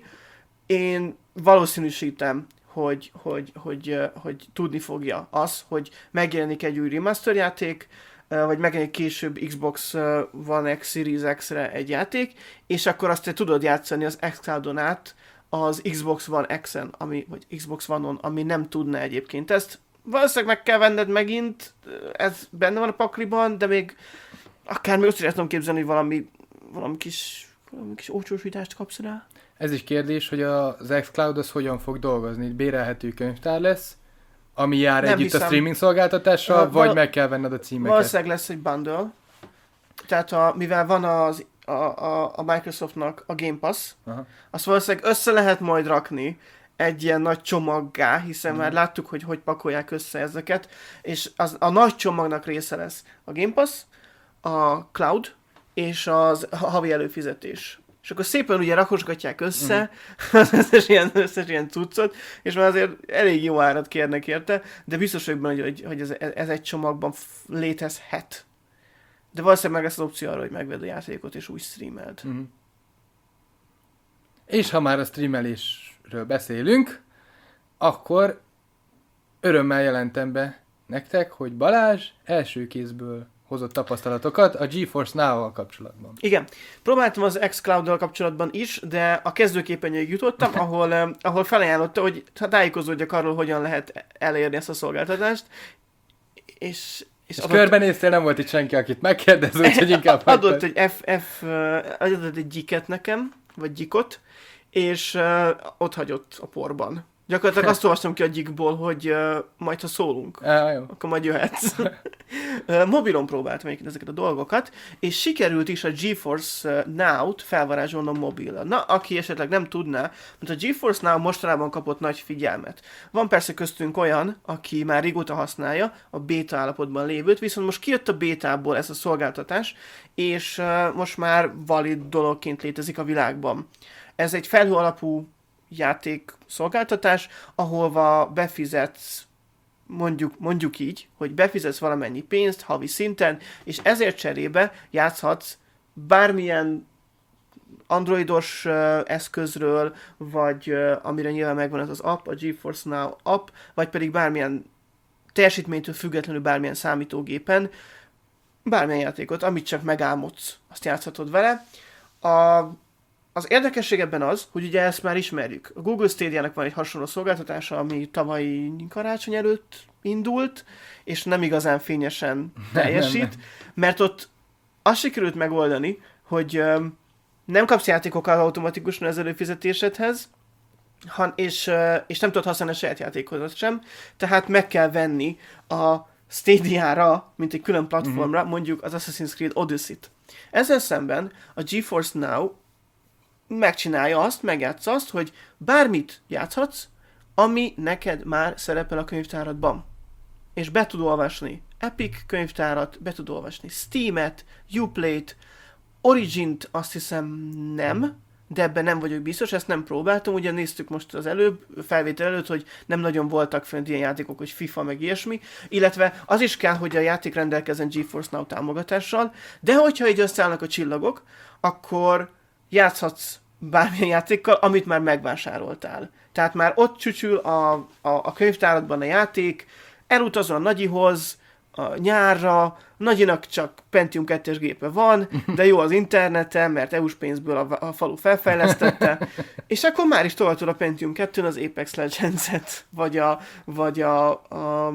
én valószínűsítem, hogy, hogy, hogy, hogy, hogy tudni fogja az, hogy megjelenik egy új remaster játék, vagy megjelenik később Xbox One X, Series X-re egy játék, és akkor azt te tudod játszani az xCloud-on át az Xbox One X-en, ami, vagy Xbox One-on, ami nem tudna egyébként ezt. Valószínűleg meg kell venned megint, ez benne van a pakliban, de még akár még azt is tudom képzelni, hogy valami, valami kis, valami kis ócsósítást kapsz rá. Ez is kérdés, hogy az xCloud az hogyan fog dolgozni. Bérelhető könyvtár lesz, ami jár nem együtt hiszem. A streaming szolgáltatással, uh, vagy val- meg kell venned a címeket? Valószínűleg lesz egy bundle. Tehát a, mivel van az, a, a, a Microsoftnak a Game Pass, aha. azt valószínűleg össze lehet majd rakni egy ilyen nagy csomaggá, hiszen uh-huh. már láttuk, hogy hogy pakolják össze ezeket, és az, a nagy csomagnak része lesz a Game Pass, a Cloud, és az havi előfizetés. És akkor szépen ugye rakosgatják össze uh-huh. az összes ilyen, összes ilyen cuccot, és már azért elég jó árat kérnek érte, de biztos vagyok benne, hogy, hogy ez, ez egy csomagban létezhet. De valószínűleg meg lesz az opció arra, hogy megvedd a játékot és úgy streameld. Uh-huh. És ha már a streamelésről beszélünk, akkor örömmel jelentem be nektek, hogy Balázs első kézből hozott tapasztalatokat a GeForce Now-val kapcsolatban. Igen. Próbáltam az xCloud-dal kapcsolatban is, de a kezdőképernyőig jutottam, ahol, eh, ahol felajánlotta, hogy tájékozódjak arról, hogyan lehet elérni ezt a szolgáltatást. És, és, és körbenéztél, nem volt itt senki, akit megkérdez, úgyhogy inkább adott egy F, F, adott egy gyiket nekem, vagy gyikot, és uh, ott hagyott a porban. Gyakorlatilag azt olvastam ki a gyikból, hogy uh, majd ha szólunk, ah, jó. akkor majd jöhetsz. uh, mobilon próbáltam egyébként ezeket a dolgokat, és sikerült is a GeForce Now-t felvarázsolnom mobilra. Na, aki esetleg nem tudná, mert a GeForce Now mostanában kapott nagy figyelmet. Van persze köztünk olyan, aki már régóta használja a béta állapotban lévőt, viszont most kijött a bétából ez a szolgáltatás, és uh, most már valid dologként létezik a világban. Ez egy felhő alapú játék szolgáltatás, ahol befizetsz, mondjuk, mondjuk így, hogy befizetsz valamennyi pénzt havi szinten, és ezért cserébe játszhatsz bármilyen androidos uh, eszközről, vagy uh, amire nyilván megvan ez az app, a GeForce Now app, vagy pedig bármilyen teljesítménytől függetlenül bármilyen számítógépen, bármilyen játékot, amit csak megálmodsz, azt játszhatod vele. A Az érdekesség ebben az, hogy ugye ezt már ismerjük. A Google Stadia-nak van egy hasonló szolgáltatása, ami tavalyi karácsony előtt indult, és nem igazán fényesen teljesít, nem, nem, nem. mert ott azt sikerült megoldani, hogy um, nem kapsz játékokkal automatikusan az előfizetésedhez, han, és, uh, és nem tudod használni a saját játékodat sem, tehát meg kell venni a Stadia-ra, mint egy külön platformra, uh-huh. mondjuk az Assassin's Creed Odyssey-t. Ezzel szemben a GeForce Now megcsinálja azt, megjátsza azt, hogy bármit játszhatsz, ami neked már szerepel a könyvtáradban. és be tud olvasni Epic könyvtárat, be tud olvasni Steam-et, Uplay-t, Origin-t azt hiszem nem, de ebben nem vagyok biztos, ezt nem próbáltam, ugye néztük most az előbb, felvétel előtt, hogy nem nagyon voltak fönt ilyen játékok, hogy FIFA meg ilyesmi, illetve az is kell, hogy a játék rendelkezzen GeForce Now támogatással, de hogyha így összeállnak a csillagok, akkor játszhatsz bármilyen játékkal, amit már megvásároltál. Tehát már ott csücsül a, a, a könyvtáradban a játék, elutazol a nagyihoz, a nyárra, nagyinak csak Pentium kettes gépe van, de jó az interneten, mert é u-s pénzből a, a falu felfejlesztette, és akkor már is tolhatod a Pentium kettőn az Apex Legends-et, vagy a, vagy a, a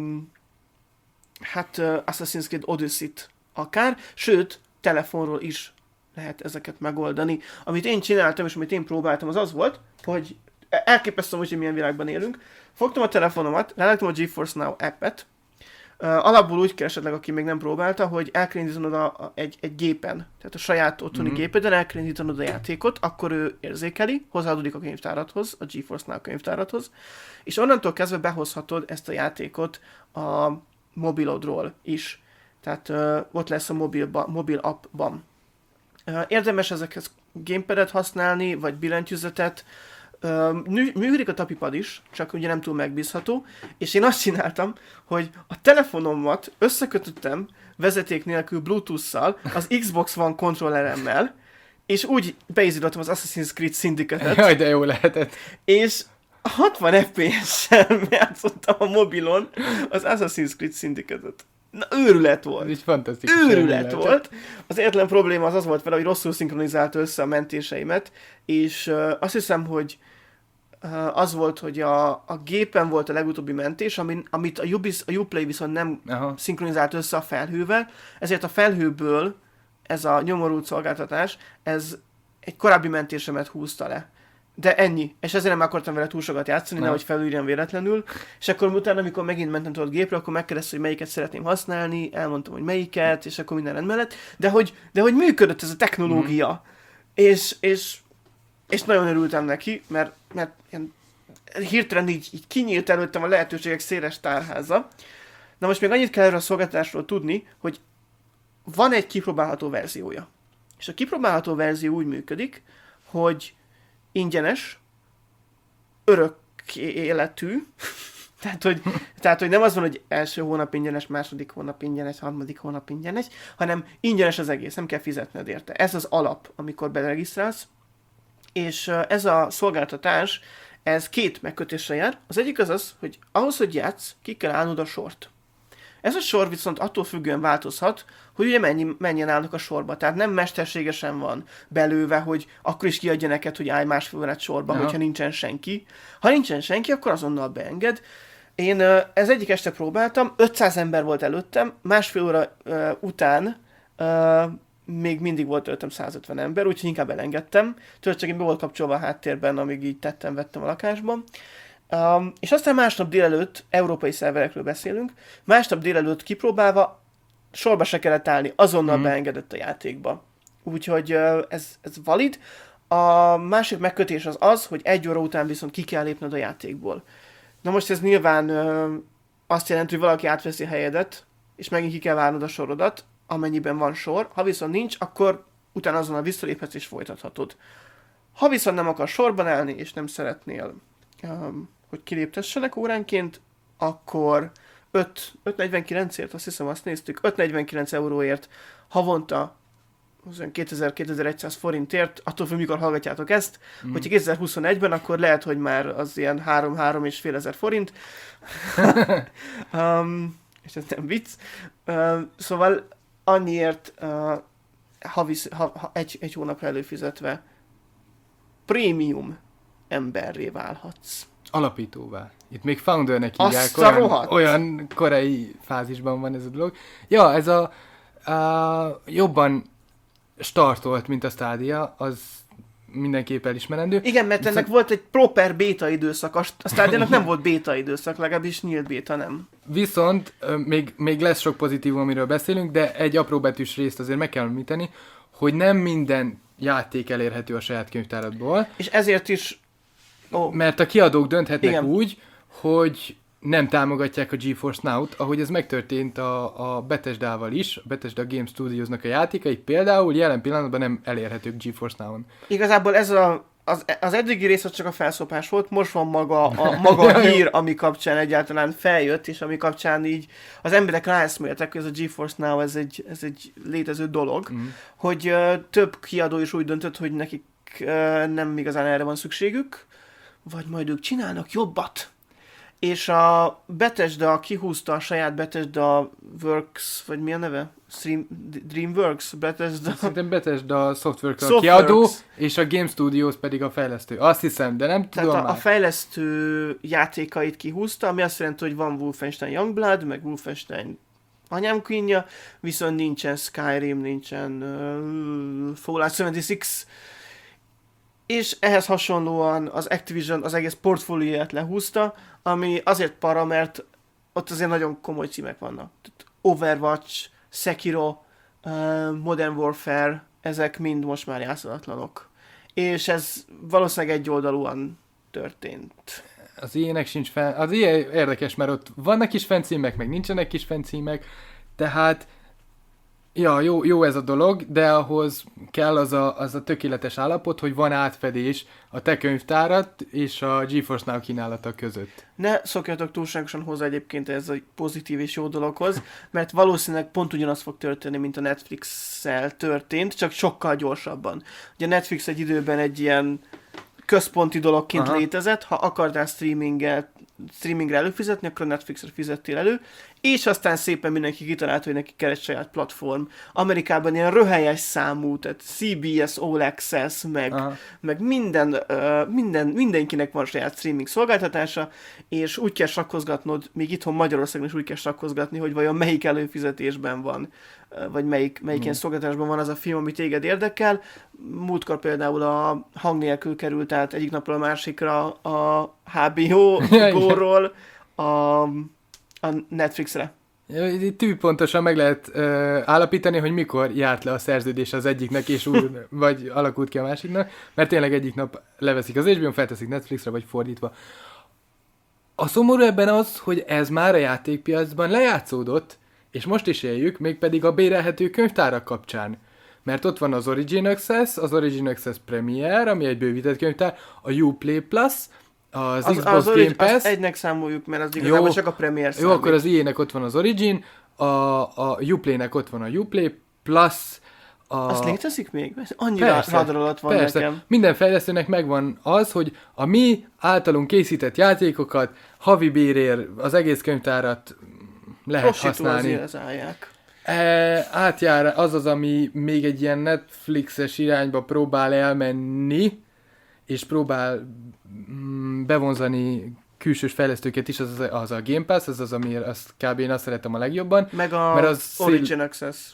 hát uh, Assassin's Creed Odyssey-t akár, sőt, telefonról is lehet ezeket megoldani. Amit én csináltam, és amit én próbáltam, az az volt, hogy elképesztő, hogy milyen világban élünk. Fogtam a telefonomat, ráraktam a GeForce Now appet, Uh, alapból úgy kell esetleg, aki még nem próbálta, hogy elkényítanod a, a, egy, egy gépen, tehát a saját otthoni mm-hmm. gépeden elkényítanod a játékot, akkor ő érzékeli, hozzáadódik a könyvtárathoz, a GeForce Now könyvtárathoz, és onnantól kezdve behozhatod ezt a játékot a mobilodról is. Tehát uh, ott lesz a mobil, mobil appban. Uh, érdemes ezekhez gamepadet használni, vagy billentyűzetet. Uh, működik a tapipad is, csak ugye nem túl megbízható, és én azt csináltam, hogy a telefonomat összekötöttem vezeték nélkül Bluetooth-szal az Xbox One kontrolleremmel, és úgy beizítottam az Assassin's Creed Syndicate-et. Jaj, de jó lehetett. És hatvan ef pé es-sel játszottam a mobilon az Assassin's Creed Syndicate-et. Na, őrület volt. Ez is fantasztikus. Őrület volt. Az egyetlen probléma az az volt vele, hogy rosszul szinkronizálta össze a mentéseimet, és uh, azt hiszem, hogy uh, az volt, hogy a, a gépen volt a legutóbbi mentés, amin, amit a, Ubis, a Uplay viszont nem Aha. szinkronizált össze a felhővel, ezért a felhőből ez a nyomorult szolgáltatás, ez egy korábbi mentésemet húzta le. De ennyi. És ezért nem akartam vele túl sokat játszani, nehogy felülírjam véletlenül. És akkor utána, amikor megint mentem tudod gépre, akkor megkérdezte, hogy melyiket szeretném használni, elmondtam, hogy melyiket, és akkor minden rendben lett. De hogy, de hogy működött ez a technológia. Mm. És, és, és nagyon örültem neki, mert, mert ilyen, hirtelen így, így kinyílt előttem a lehetőségek széles tárháza. Na most még annyit kell erről a szolgáltatásról tudni, hogy van egy kipróbálható verziója. És a kipróbálható verzió úgy működik, hogy ingyenes, örök életű, tehát, hogy, tehát, hogy nem az van, hogy első hónap ingyenes, második hónap ingyenes, harmadik hónap ingyenes, hanem ingyenes az egész, nem kell fizetned érte. Ez az alap, amikor beregisztrálsz, és ez a szolgáltatás, ez két megkötéssel jár. Az egyik az az, hogy ahhoz, hogy játsz, ki kell állnod a sort. Ez a sor viszont attól függően változhat, hogy ugye mennyi, mennyien állnak a sorba. Tehát nem mesterségesen van belőve, hogy akkor is kiadja neked, hogy állj másfél órát sorba, ja. hogyha nincsen senki. Ha nincsen senki, akkor azonnal beenged. Én ez egyik este próbáltam, ötszáz ember volt előttem, másfél óra uh, után uh, még mindig volt előttem száz ötven ember, úgyhogy inkább elengedtem. Tudod, csak én be volt kapcsolva a háttérben, amíg így tettem, vettem a lakásban. Um, és aztán másnap délelőtt, európai szerverekről beszélünk, másnap délelőtt kipróbálva, sorba se kellett állni, azonnal mm. beengedett a játékba. Úgyhogy uh, ez, ez valid. A másik megkötés az az, hogy egy óra után viszont ki kell lépned a játékból. Na most ez nyilván uh, azt jelenti, hogy valaki átveszi a helyedet, és megint ki kell várnod a sorodat, amennyiben van sor. Ha viszont nincs, akkor utána azonnal visszaléphetsz és folytathatod. Ha viszont nem akarsz sorban állni, és nem szeretnél um, hogy kiléptessenek óránként, akkor öt negyvenkilencért, azt hiszem azt néztük, öt negyvenkilenc euróért havonta, kétezer-kétezer-száz forintért, attól függ, mikor hallgatjátok ezt, mm. hogyha kétezer-huszonegyben, akkor lehet, hogy már az ilyen három-három és fél ezer forint. um, és ez nem vicc. Uh, szóval annyiért uh, ha visz, ha, ha egy, egy hónapra előfizetve prémium emberré válhatsz. Alapítóvá. Itt még foundernek hívják, olyan, olyan korai fázisban van ez a dolog. Ja, ez a, a jobban startolt, mint a Stadia, az mindenképp elismerendő. Igen, mert ennek Viszont... volt egy proper beta időszak, a Stadiának nem volt beta időszak, legalábbis nyílt beta nem. Viszont még, még lesz sok pozitívum, amiről beszélünk, de egy apró betűs részt azért meg kell említeni, hogy nem minden játék elérhető a saját könyvtáradból. És ezért is... Oh. Mert a kiadók dönthetnek Igen. úgy, hogy nem támogatják a GeForce Now-t, ahogy ez megtörtént a, a Bethesda-val is, a Bethesda Game Studiosnak a játékai például jelen pillanatban nem elérhetők GeForce Now-on. Igazából ez a, az, az eddigi rész az csak a felszopás volt, most van maga a, maga a hír, ami kapcsán egyáltalán feljött, és ami kapcsán így az emberek ráeszméltek, hogy ez a GeForce Now, ez egy, ez egy létező dolog, mm. hogy uh, több kiadó is úgy döntött, hogy nekik uh, nem igazán erre van szükségük, vagy majd ők csinálnak jobbat. És a Bethesda kihúzta a saját Bethesda Works, vagy mi a neve? Stream, Dreamworks? Bethesda? Szerintem Bethesda Softworks a kiadó, és a Game Studios pedig a fejlesztő. Azt hiszem, de nem tudom Tehát a, már. a fejlesztő játékait kihúzta, ami azt jelenti, hogy van Wolfenstein Youngblood, meg Wolfenstein Anyám Queen-ja, viszont nincsen Skyrim, nincsen uh, Fallout hetvenhat, és ehhez hasonlóan az Activision az egész portfólióját lehúzta, ami azért para, mert ott azért nagyon komoly címek vannak. Overwatch, Sekiro, uh, Modern Warfare, ezek mind most már játszatlanok. És ez valószínűleg egyoldalúan történt. Az ilyenek sincs fel... Az ilyen érdekes, mert ott vannak is fencímek, meg nincsenek is fencímek, tehát ja, jó, jó ez a dolog, de ahhoz kell az a, az a tökéletes állapot, hogy van átfedés a te könyvtárat és a GeForce Now kínálata között. Ne szokjatok túlságosan hozzá egyébként ez a pozitív és jó dologhoz, mert valószínűleg pont ugyanaz fog történni, mint a Netflix-szel történt, csak sokkal gyorsabban. Ugye a Netflix egy időben egy ilyen központi dologként Aha. létezett, ha akartál streaminget, streamingre előfizetni, akkor a Netflixre fizettél elő, és aztán szépen mindenki kitalált, hogy neki kell egy saját platform. Amerikában ilyen röhelyes számú, tehát cé bé es All Access, meg, meg minden, uh, minden, mindenkinek van saját streaming szolgáltatása, és úgy kell sakkozgatnod, még itthon Magyarországon is úgy kell sakkozgatni, hogy vajon melyik előfizetésben van, uh, vagy melyik, melyik mm. ilyen szolgáltatásban van az a film, ami téged érdekel. Múltkor például a Hang nélkül került át egyik napról a másikra a há bé ó Go-ról a a Netflixre. Itt tű pontosan meg lehet uh, állapítani, hogy mikor járt le a szerződés az egyiknek, és úgy, vagy alakult ki a másiknak, mert tényleg egyik nap leveszik az há bé ó-n, felteszik Netflixre, vagy fordítva. A szomorú ebben az, hogy ez már a játékpiacban lejátszódott, és most is éljük, mégpedig a bérelhető könyvtárak kapcsán. Mert ott van az Origin Access, az Origin Access Premier, ami egy bővített könyvtár, a Uplay Plus, az, az Xbox az Game Pass. Azt egynek számoljuk, mert az igazából jó, csak a Premier számít. Jó, akkor az i á-nek ott van az Origin, a, a Uplay-nek ott van a Uplay Plus. A... Azt létezik még? Annyira radar alatt van persze. Nekem. Minden fejlesztőnek megvan az, hogy a mi általunk készített játékokat havi bérér az egész könyvtárat lehet használni. E, átjár az az, ami még egy ilyen Netflixes irányba próbál elmenni, és próbál mm, bevonzani külsős fejlesztőket is, az az a Game Pass, az az, amire azt kb. Én azt szeretem a legjobban. Meg a mert az Origin szél... Access.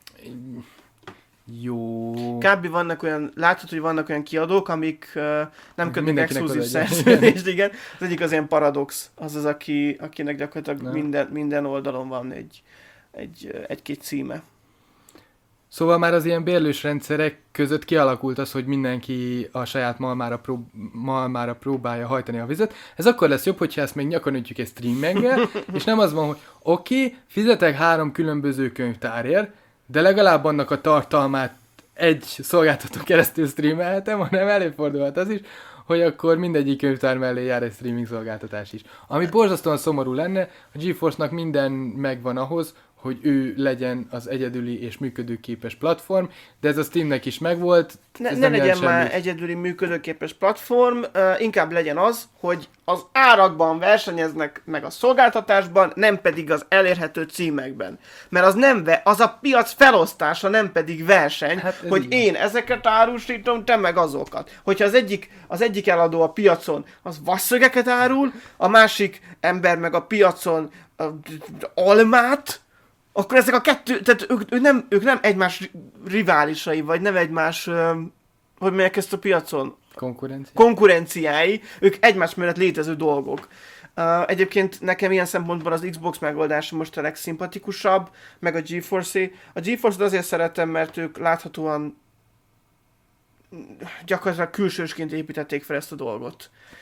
Jó. Kb. Vannak olyan, látod, hogy vannak olyan kiadók, amik uh, nem kötnek exkluzív szerződést, igen. Az egyik az ilyen Paradox, az az, aki, akinek gyakorlatilag minden, minden oldalon van egy, egy, egy-két címe. Szóval már az ilyen bérlős rendszerek között kialakult az, hogy mindenki a saját malmára, prób- malmára próbálja hajtani a vizet. Ez akkor lesz jobb, hogyha ezt még nyakon ütjük egy streaminggel, és nem az van, hogy oké, okay, fizetek három különböző könyvtárért, de legalább annak a tartalmát egy szolgáltató keresztül streamelhetem, hanem előfordulhat az is, hogy akkor mindegyik könyvtár mellé jár egy streaming szolgáltatás is. Ami borzasztóan szomorú lenne, a GeForce-nak minden megvan ahhoz, hogy ő legyen az egyedüli és működőképes platform, de ez a Steamnek is megvolt. Ne, ne legyen semmi. Már egyedüli működőképes platform, uh, inkább legyen az, hogy az árakban versenyeznek meg a szolgáltatásban, nem pedig az elérhető címekben. Mert az nem ve, az a piac felosztása, nem pedig verseny, hát hogy én van. Ezeket árusítom, te meg azokat. Hogyha az egyik, az egyik eladó a piacon az vasszögeket árul, a másik ember meg a piacon a, a, a almát, akkor ezek a kettő, tehát ők, ők, nem, ők nem egymás riválisai, vagy nem egymás, uh, hogy melyek ezt a piacon? Konkurenciái. Konkurenciái, ők egymás mellett létező dolgok. Uh, egyébként nekem ilyen szempontból az Xbox megoldása most a legszimpatikusabb, meg a GeForce-é. A GeForce-t azért szeretem, mert ők láthatóan gyakorlatilag külsősként építették fel ezt a dolgot.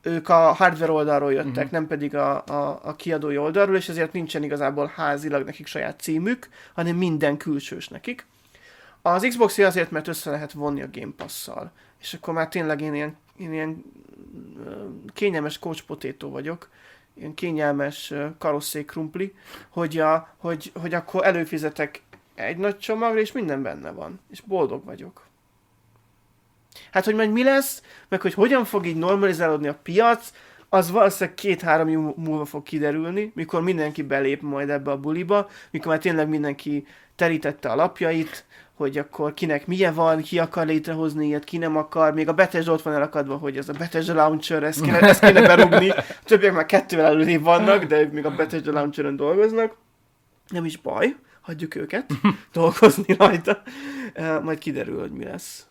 ők a hardware oldalról jöttek, Uh-huh. nem pedig a, a, a kiadói oldalról, és ezért nincsen igazából házilag nekik saját címük, hanem minden külsős nekik. Az Xbox azért, mert össze lehet vonni a Game Pass-szal. És akkor már tényleg én ilyen, én ilyen kényelmes couch potato vagyok, ilyen kényelmes karosszék krumpli, hogy, a, hogy, hogy akkor előfizetek egy nagy csomagra, és minden benne van. És boldog vagyok. Hát, hogy majd mi lesz, meg hogy hogyan fog így normalizálódni a piac, az valószínűleg két-három év múlva fog kiderülni, mikor mindenki belép majd ebbe a buliba, mikor már tényleg mindenki terítette a lapjait, hogy akkor kinek milyen van, ki akar létrehozni ilyet, ki nem akar, még a Bethesda ott van elakadva, hogy ez a Bethesda Launcher, ezt kéne, ezt kéne berúgni, a többiek már kettővel előrébb vannak, de ők még a Bethesda Launcheren dolgoznak, nem is baj, hagyjuk őket dolgozni rajta, uh, majd kiderül, hogy mi lesz.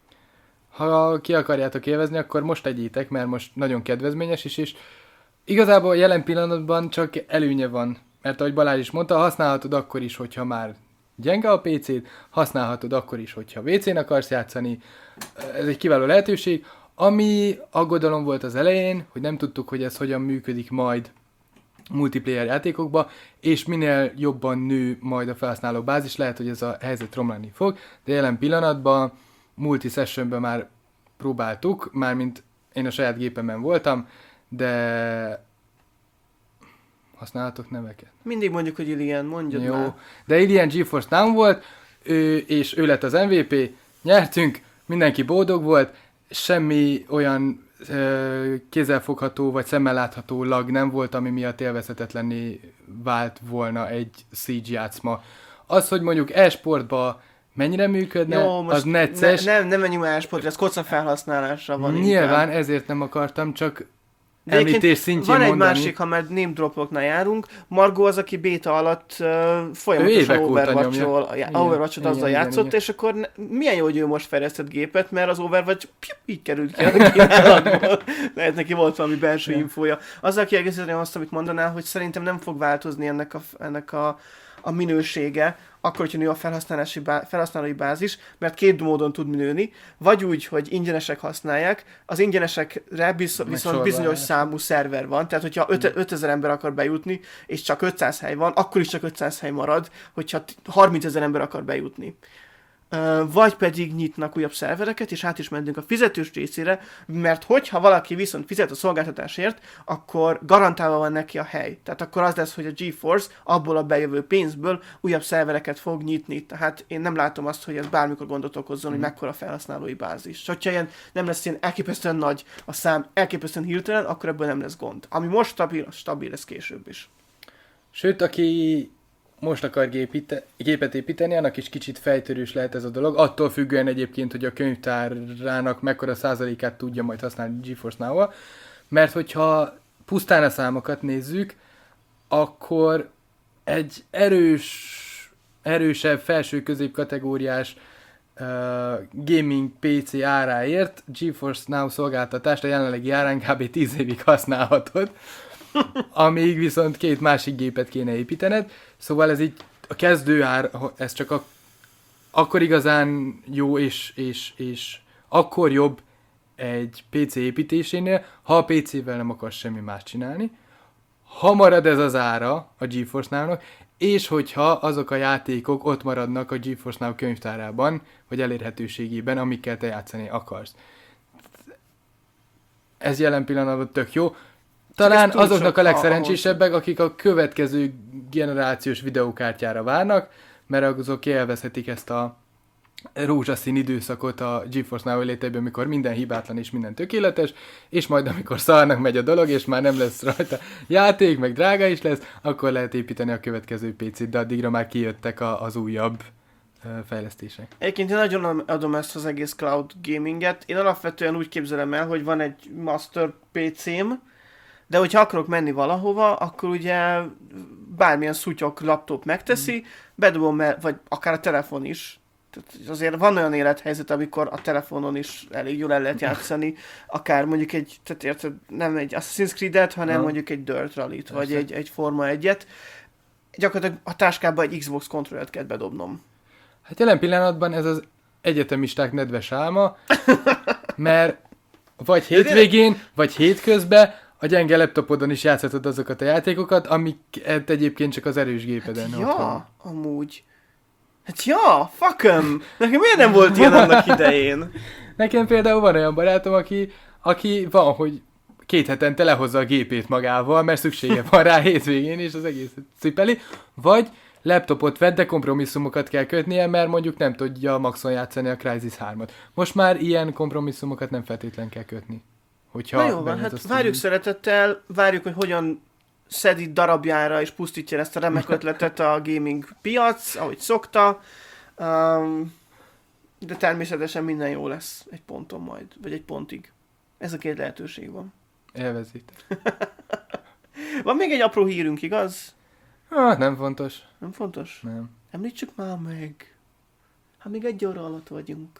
Ha ki akarjátok élvezni, akkor most tegyétek, mert most nagyon kedvezményes is, és igazából jelen pillanatban csak előnye van, mert ahogy Balázs is mondta, használhatod akkor is, hogyha már gyenge a pé céd, használhatod akkor is, hogyha vé cén akarsz játszani, ez egy kiváló lehetőség. Ami aggodalom volt az elején, hogy nem tudtuk, hogy ez hogyan működik majd multiplayer játékokba, és minél jobban nő majd a felhasználó bázis, lehet, hogy ez a helyzet romlani fog, de jelen pillanatban multi-sessionben már próbáltuk, mármint én a saját gépemen voltam, de használhatok neveket? Mindig mondjuk, hogy Ilian, mondjad Jó, már. de Ilian GeForce Now volt, ő, és ő lett az em vé pé, nyertünk, mindenki boldog volt, semmi olyan ö, kézzelfogható vagy szemmel látható lag nem volt, ami miatt élvezhetetlenné vált volna egy Siege játszma. Az, hogy mondjuk e-sportba mennyire működne, Jó, most az necces. Ne, nem, nem menjünk már e-sportra, ez koca felhasználásra van. Nyilván, inkább. ezért nem akartam, csak De említés szintjén van egy mondani. másik, ha már name dropoknál járunk, Margó az, aki béta alatt uh, Ő folyamatosan évek óta Overwatch-ol, nyomja. já- Igen, Overwatch-ot igen, azzal igen, játszott, igen. és akkor ne, milyen jó, hogy ő most fejlesztett gépet, mert az Overwatch piu, így került ki a kínálatból. Lehet neki volt valami belső Ja. infója. Azzal kiegészíteném azt, amit mondanál, hogy szerintem nem fog változni ennek a, ennek a, a minősége, akkor, hogyha nő a felhasználási bá- felhasználói bázis, mert két módon tud nőni, vagy úgy, hogy ingyenesek használják, az ingyenesekre biz- viszont sorban bizonyos lesz. számú szerver van, tehát hogyha ötezer ember akar bejutni, és csak ötszáz hely van, akkor is csak ötszáz hely marad, hogyha harmincezer ember akar bejutni. Ö, Vagy pedig nyitnak újabb szervereket, és át is mentünk a fizetős részére, mert hogyha valaki viszont fizet a szolgáltatásért, akkor garantálva van neki a hely. Tehát akkor az lesz, hogy a GeForce abból a bejövő pénzből újabb szervereket fog nyitni. Tehát én nem látom azt, hogy ez bármikor gondot okozzon, mm. hogy mekkora felhasználói bázis. Hogyha ilyen, nem lesz ilyen elképesztően nagy a szám, elképesztően hirtelen, akkor ebből nem lesz gond. Ami most stabil, az stabil lesz később is. Sőt, aki most akar gépite, gépet építeni, annak is kicsit fejtörős lehet ez a dolog, attól függően egyébként, hogy a könyvtárának mekkora százalékát tudja majd használni GeForce Now-val, mert hogyha pusztán a számokat nézzük, akkor egy erős, erősebb felső közép kategóriás uh, gaming pé cé áráért GeForce Now szolgáltatást a jelenlegi árán kb. tíz évig használhatod, amíg viszont két másik gépet kéne építened, szóval ez így a kezdőár, ez csak a, akkor igazán jó és, és, és akkor jobb egy pé cé építésénél, ha a pé cével nem akarsz semmi más csinálni, ha marad ez az ára a GeForce Now-nak, és hogyha azok a játékok ott maradnak a GeForce Now könyvtárában, vagy elérhetőségében, amikkel te játszani akarsz. Ez jelen pillanatban tök jó. Talán túl azoknak sok a legszerencsésebbek, akik a következő generációs videókártyára várnak, mert azok élvezhetik ezt a rózsaszín időszakot a GeForce Now létében, amikor minden hibátlan és minden tökéletes, és majd amikor szarnak megy a dolog, és már nem lesz rajta játék, meg drága is lesz, akkor lehet építeni a következő pé cét, de addigra már kijöttek a, az újabb uh, fejlesztések. Egyébként én nagyon adom ezt az egész cloud gaminget. Én alapvetően úgy képzelem el, hogy van egy master pé cém, de hogyha akarok menni valahova, akkor ugye bármilyen szutyok laptop megteszi, mm. bedobom, el, vagy akár a telefon is. Tehát azért van olyan élethelyzet, amikor a telefonon is elég jól el lehet játszani, akár mondjuk egy, tehát érted, nem egy Assassin's Creed-et, hanem ha. mondjuk egy Dirt Rally-t, vagy egy, egy Forma egyet. Gyakorlatilag a táskába egy Xbox kontrollert kell bedobnom. Hát jelen pillanatban ez az egyetemisták nedves álma, mert vagy hétvégén, vagy hétközben a gyenge laptopodon is játszhatod azokat a játékokat, amiket egyébként csak az erős gépeden. Hát ja, otthon. amúgy. Hát ja, fuckem! Nekem miért nem volt ilyen annak idején? Nekem például van olyan barátom, aki, aki van, hogy két hetente lehozza a gépét magával, mert szüksége van rá hétvégén, és az egészet cipeli, vagy laptopot vett, de kompromisszumokat kell kötnie, mert mondjuk nem tudja maxon játszani a Crysis hármat. Most már ilyen kompromisszumokat nem feltétlen kell kötni. Hogyha Na jó van, hát várjuk szeretettel, várjuk, hogy hogyan szedi darabjára és pusztítja ezt a remek ötletet a gaming piac, ahogy szokta. Um, de természetesen minden jó lesz egy ponton majd, vagy egy pontig. Ez a két lehetőség van. Elvezít. Van még egy apró hírünk, igaz? Ah, nem fontos. Nem fontos? Nem. Említsük már meg. Hát még egy óra alatt vagyunk.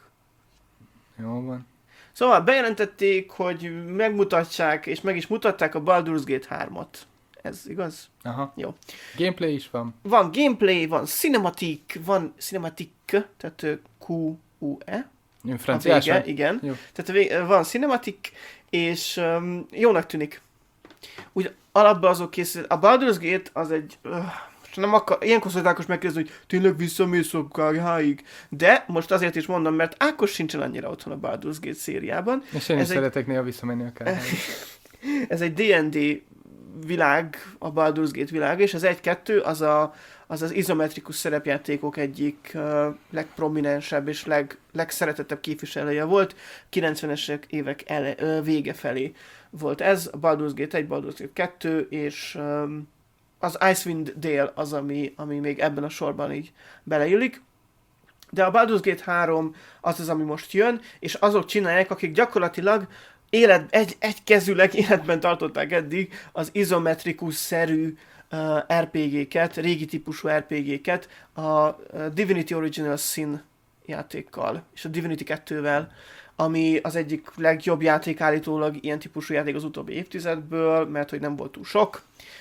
Jó van. Szóval bejelentették, hogy megmutatják, és meg is mutatták a Baldur's Gate hármat. Ez igaz? Aha. Jó. Gameplay is van. Van gameplay, van cinematic, van cinematic, tehát Q U E. Ön franciásan? Igen. Jó. Tehát a vége, van cinematic, és um, jónak tűnik. Úgy alapban azok készül. A Baldur's Gate az egy... Uh, nem akar, ilyenkor szokott Ákos megkérdezni, hogy tényleg visszamész a ká há-ig. De most azért is mondom, mert Ákos sincsen annyira otthon a Baldur's Gate szériában. És én is Ez egy... szeretek néha visszamenni a ká há-ig. Ez egy dé end dé világ, a Baldur's Gate világ, és az egy kettő az a, az, az izometrikus szerepjátékok egyik uh, legprominensebb és leg, legszeretettebb képviselője volt. kilencvenes évek ele, uh, vége felé volt ez, a Baldur's Gate egy, Baldur's Gate kettő, és um, az Icewind Dale az, ami, ami még ebben a sorban így beleillik. De a Baldur's Gate három az az, ami most jön, és azok csinálják, akik gyakorlatilag élet, egy, egykezűleg életben tartották eddig az izometrikus-szerű uh, er pé gé-ket, régi típusú er pé gé-ket a uh, Divinity Original Sin játékkal, és a Divinity kettővel, ami az egyik legjobb játék állítólag, ilyen típusú játék az utóbbi évtizedből, mert hogy nem volt túl sok.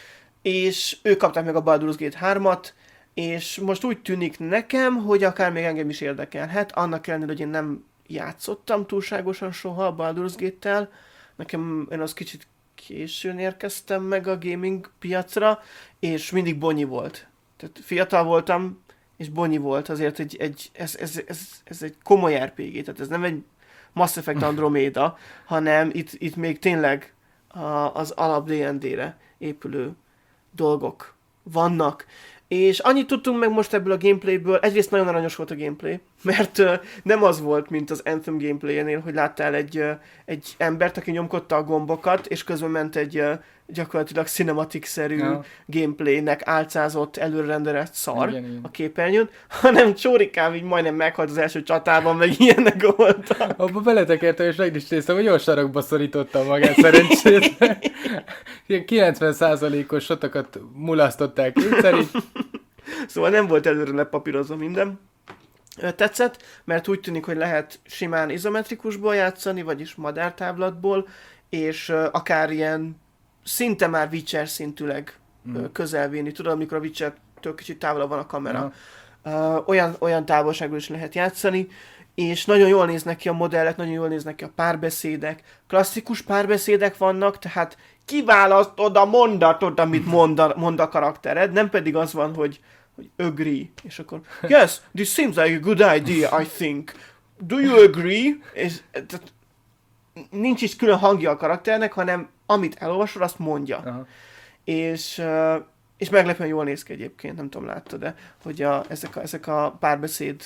És ők kapták meg a Baldur's Gate hármat, és most úgy tűnik nekem, hogy akár még engem is érdekelhet, annak ellenére, hogy én nem játszottam túlságosan soha a Baldur's Gate-tel. Nekem, én az kicsit későn érkeztem meg a gaming piacra, és mindig bonyi volt. Tehát fiatal voltam, és bonyi volt, azért egy, egy, ez, ez, ez, ez egy komoly er pé gé, tehát ez nem egy Mass Effect Andromeda, hanem itt, itt még tényleg a, az alap dé end dé-re épülő dolgok vannak. És annyit tudtunk meg most ebből a gameplayből, egyrészt nagyon aranyos volt a gameplay, mert uh, nem az volt, mint az Anthem gameplayénél, hogy láttál egy, uh, egy embert, aki nyomkodta a gombokat, és közben ment egy uh, gyakorlatilag cinematic-szerű ja. gameplaynek álcázott, előrendelett szar igen, igen. a képernyőn, hanem csórikám így majdnem meghalt az első csatában, meg ilyenek voltak. Abba beletekertem, és meg is néztem, hogy jó sarokba szorította magát szerencsét. Ilyen kilencven százalékos sotokat mulasztották kétszer így. Szóval nem volt előre lepapírozva minden. Tetszett, mert úgy tűnik, hogy lehet simán izometrikusból játszani, vagyis madártávlatból, és uh, akár ilyen szinte már Witcher szintűleg mm. uh, közelvinni. Tudod, amikor a Witcher-től kicsit távolabb van a kamera. Uh, olyan, olyan távolságból is lehet játszani, és nagyon jól néznek ki a modellek, nagyon jól néznek ki a párbeszédek. Klasszikus párbeszédek vannak, tehát kiválasztod a mondatot, amit mond a, mond a karaktered, nem pedig az van, hogy, hogy agree, és akkor yes, this seems like a good idea, I think. Do you agree? És tehát, nincs is külön hangja a karakternek, hanem amit elolvasod, azt mondja. Aha. És, és meglepően jól néz ki egyébként, nem tudom, láttad-e, hogy a, ezek, a, ezek a párbeszéd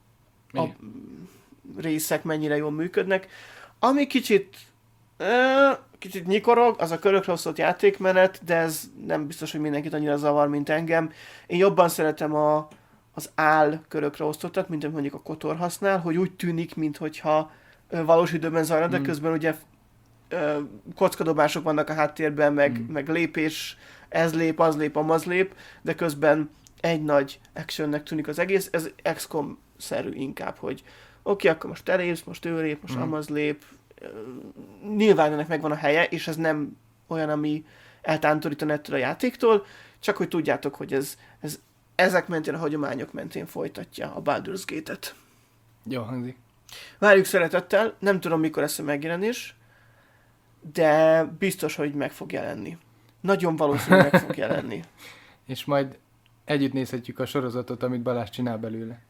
a részek mennyire jól működnek. Ami kicsit kicsit nyikorog, az a körökre osztott játékmenet, de ez nem biztos, hogy mindenkit annyira zavar, mint engem. Én jobban szeretem a, az áll körökre osztottat, mint amit mondjuk a Kotor használ, hogy úgy tűnik, minthogyha valós időben zajlana, de mm. közben ugye kockadobások vannak a háttérben, meg, mm. meg lépés, ez lép, az lép, amaz lép, de közben egy nagy actionnek tűnik az egész. Ez iksz kom-szerű inkább, hogy oké, okay, akkor most te lépsz, most ő lép, most mm. amaz lép. Nyilván ennek megvan a helye, és ez nem olyan, ami eltántorítana ettől a játéktól, csak hogy tudjátok, hogy ez, ez ezek mentén, a hagyományok mentén folytatja a Baldur's Gate-et. Jó hangzik. Várjuk szeretettel, nem tudom, mikor lesz a megjelenés. de biztos, hogy meg fog jelenni. Nagyon valószínűleg meg fog jelenni. És majd együtt nézhetjük a sorozatot, amit Balázs csinál belőle.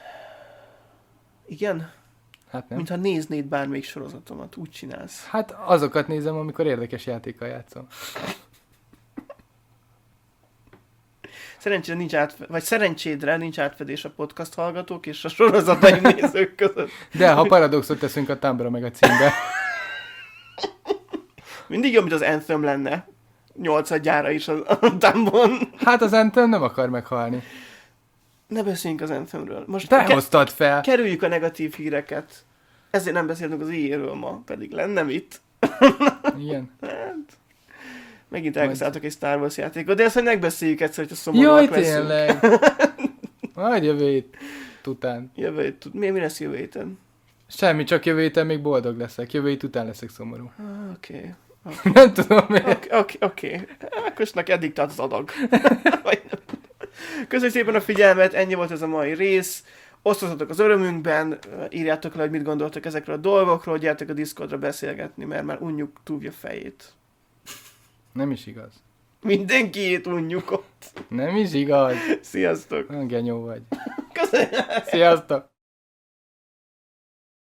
Igen? Hát nem. Mintha néznéd bármelyik sorozatomat, úgy csinálsz. Hát azokat nézem, amikor érdekes játékkal játszom. Szerencsére nincs átfedés, vagy szerencsédre nincs átfedés a podcast hallgatók és a sorozataim nézők között. De ha paradoxot teszünk a Tumblr meg a címbe. Mindig jobb, mint az Anthem lenne. Nyolcadjára is a, a Tumblr-on. Hát az Anthem nem akar meghalni. Ne beszéljünk az Anthemről. Most Te ke- hoztad fel. kerüljük a negatív híreket. Ezért nem beszéltünk az éjéről ma, pedig lenne mit. Igen. Hát, megint Majd- elkezdáltak egy Star Wars játékot, de ezt, hogy megbeszéljük egyszer, hogyha szomorúak Jaj, leszünk. tényleg. Majd jövő hét után. Jövő hét, tud- mi, mi lesz jövő héten? Semmi, csak jövő héten még boldog leszek. Jövő hét után leszek szomorú. Ah, Oké. Nem tudom miért. Oké, oké, oké. Ákosnak eddig tart az adag. Vagy nem. Köszönjük szépen a figyelmet, ennyi volt ez a mai rész. Osztozzatok az örömünkben, írjátok le, hogy mit gondoltok ezekről a dolgokról, gyertek a Discordra beszélgetni, mert már unjuk túlja fejét. Nem is igaz. Mindenkiét unjuk ott. Nem is igaz. Sziasztok! Olyan genyó vagy. Köszönjük! Sziasztok!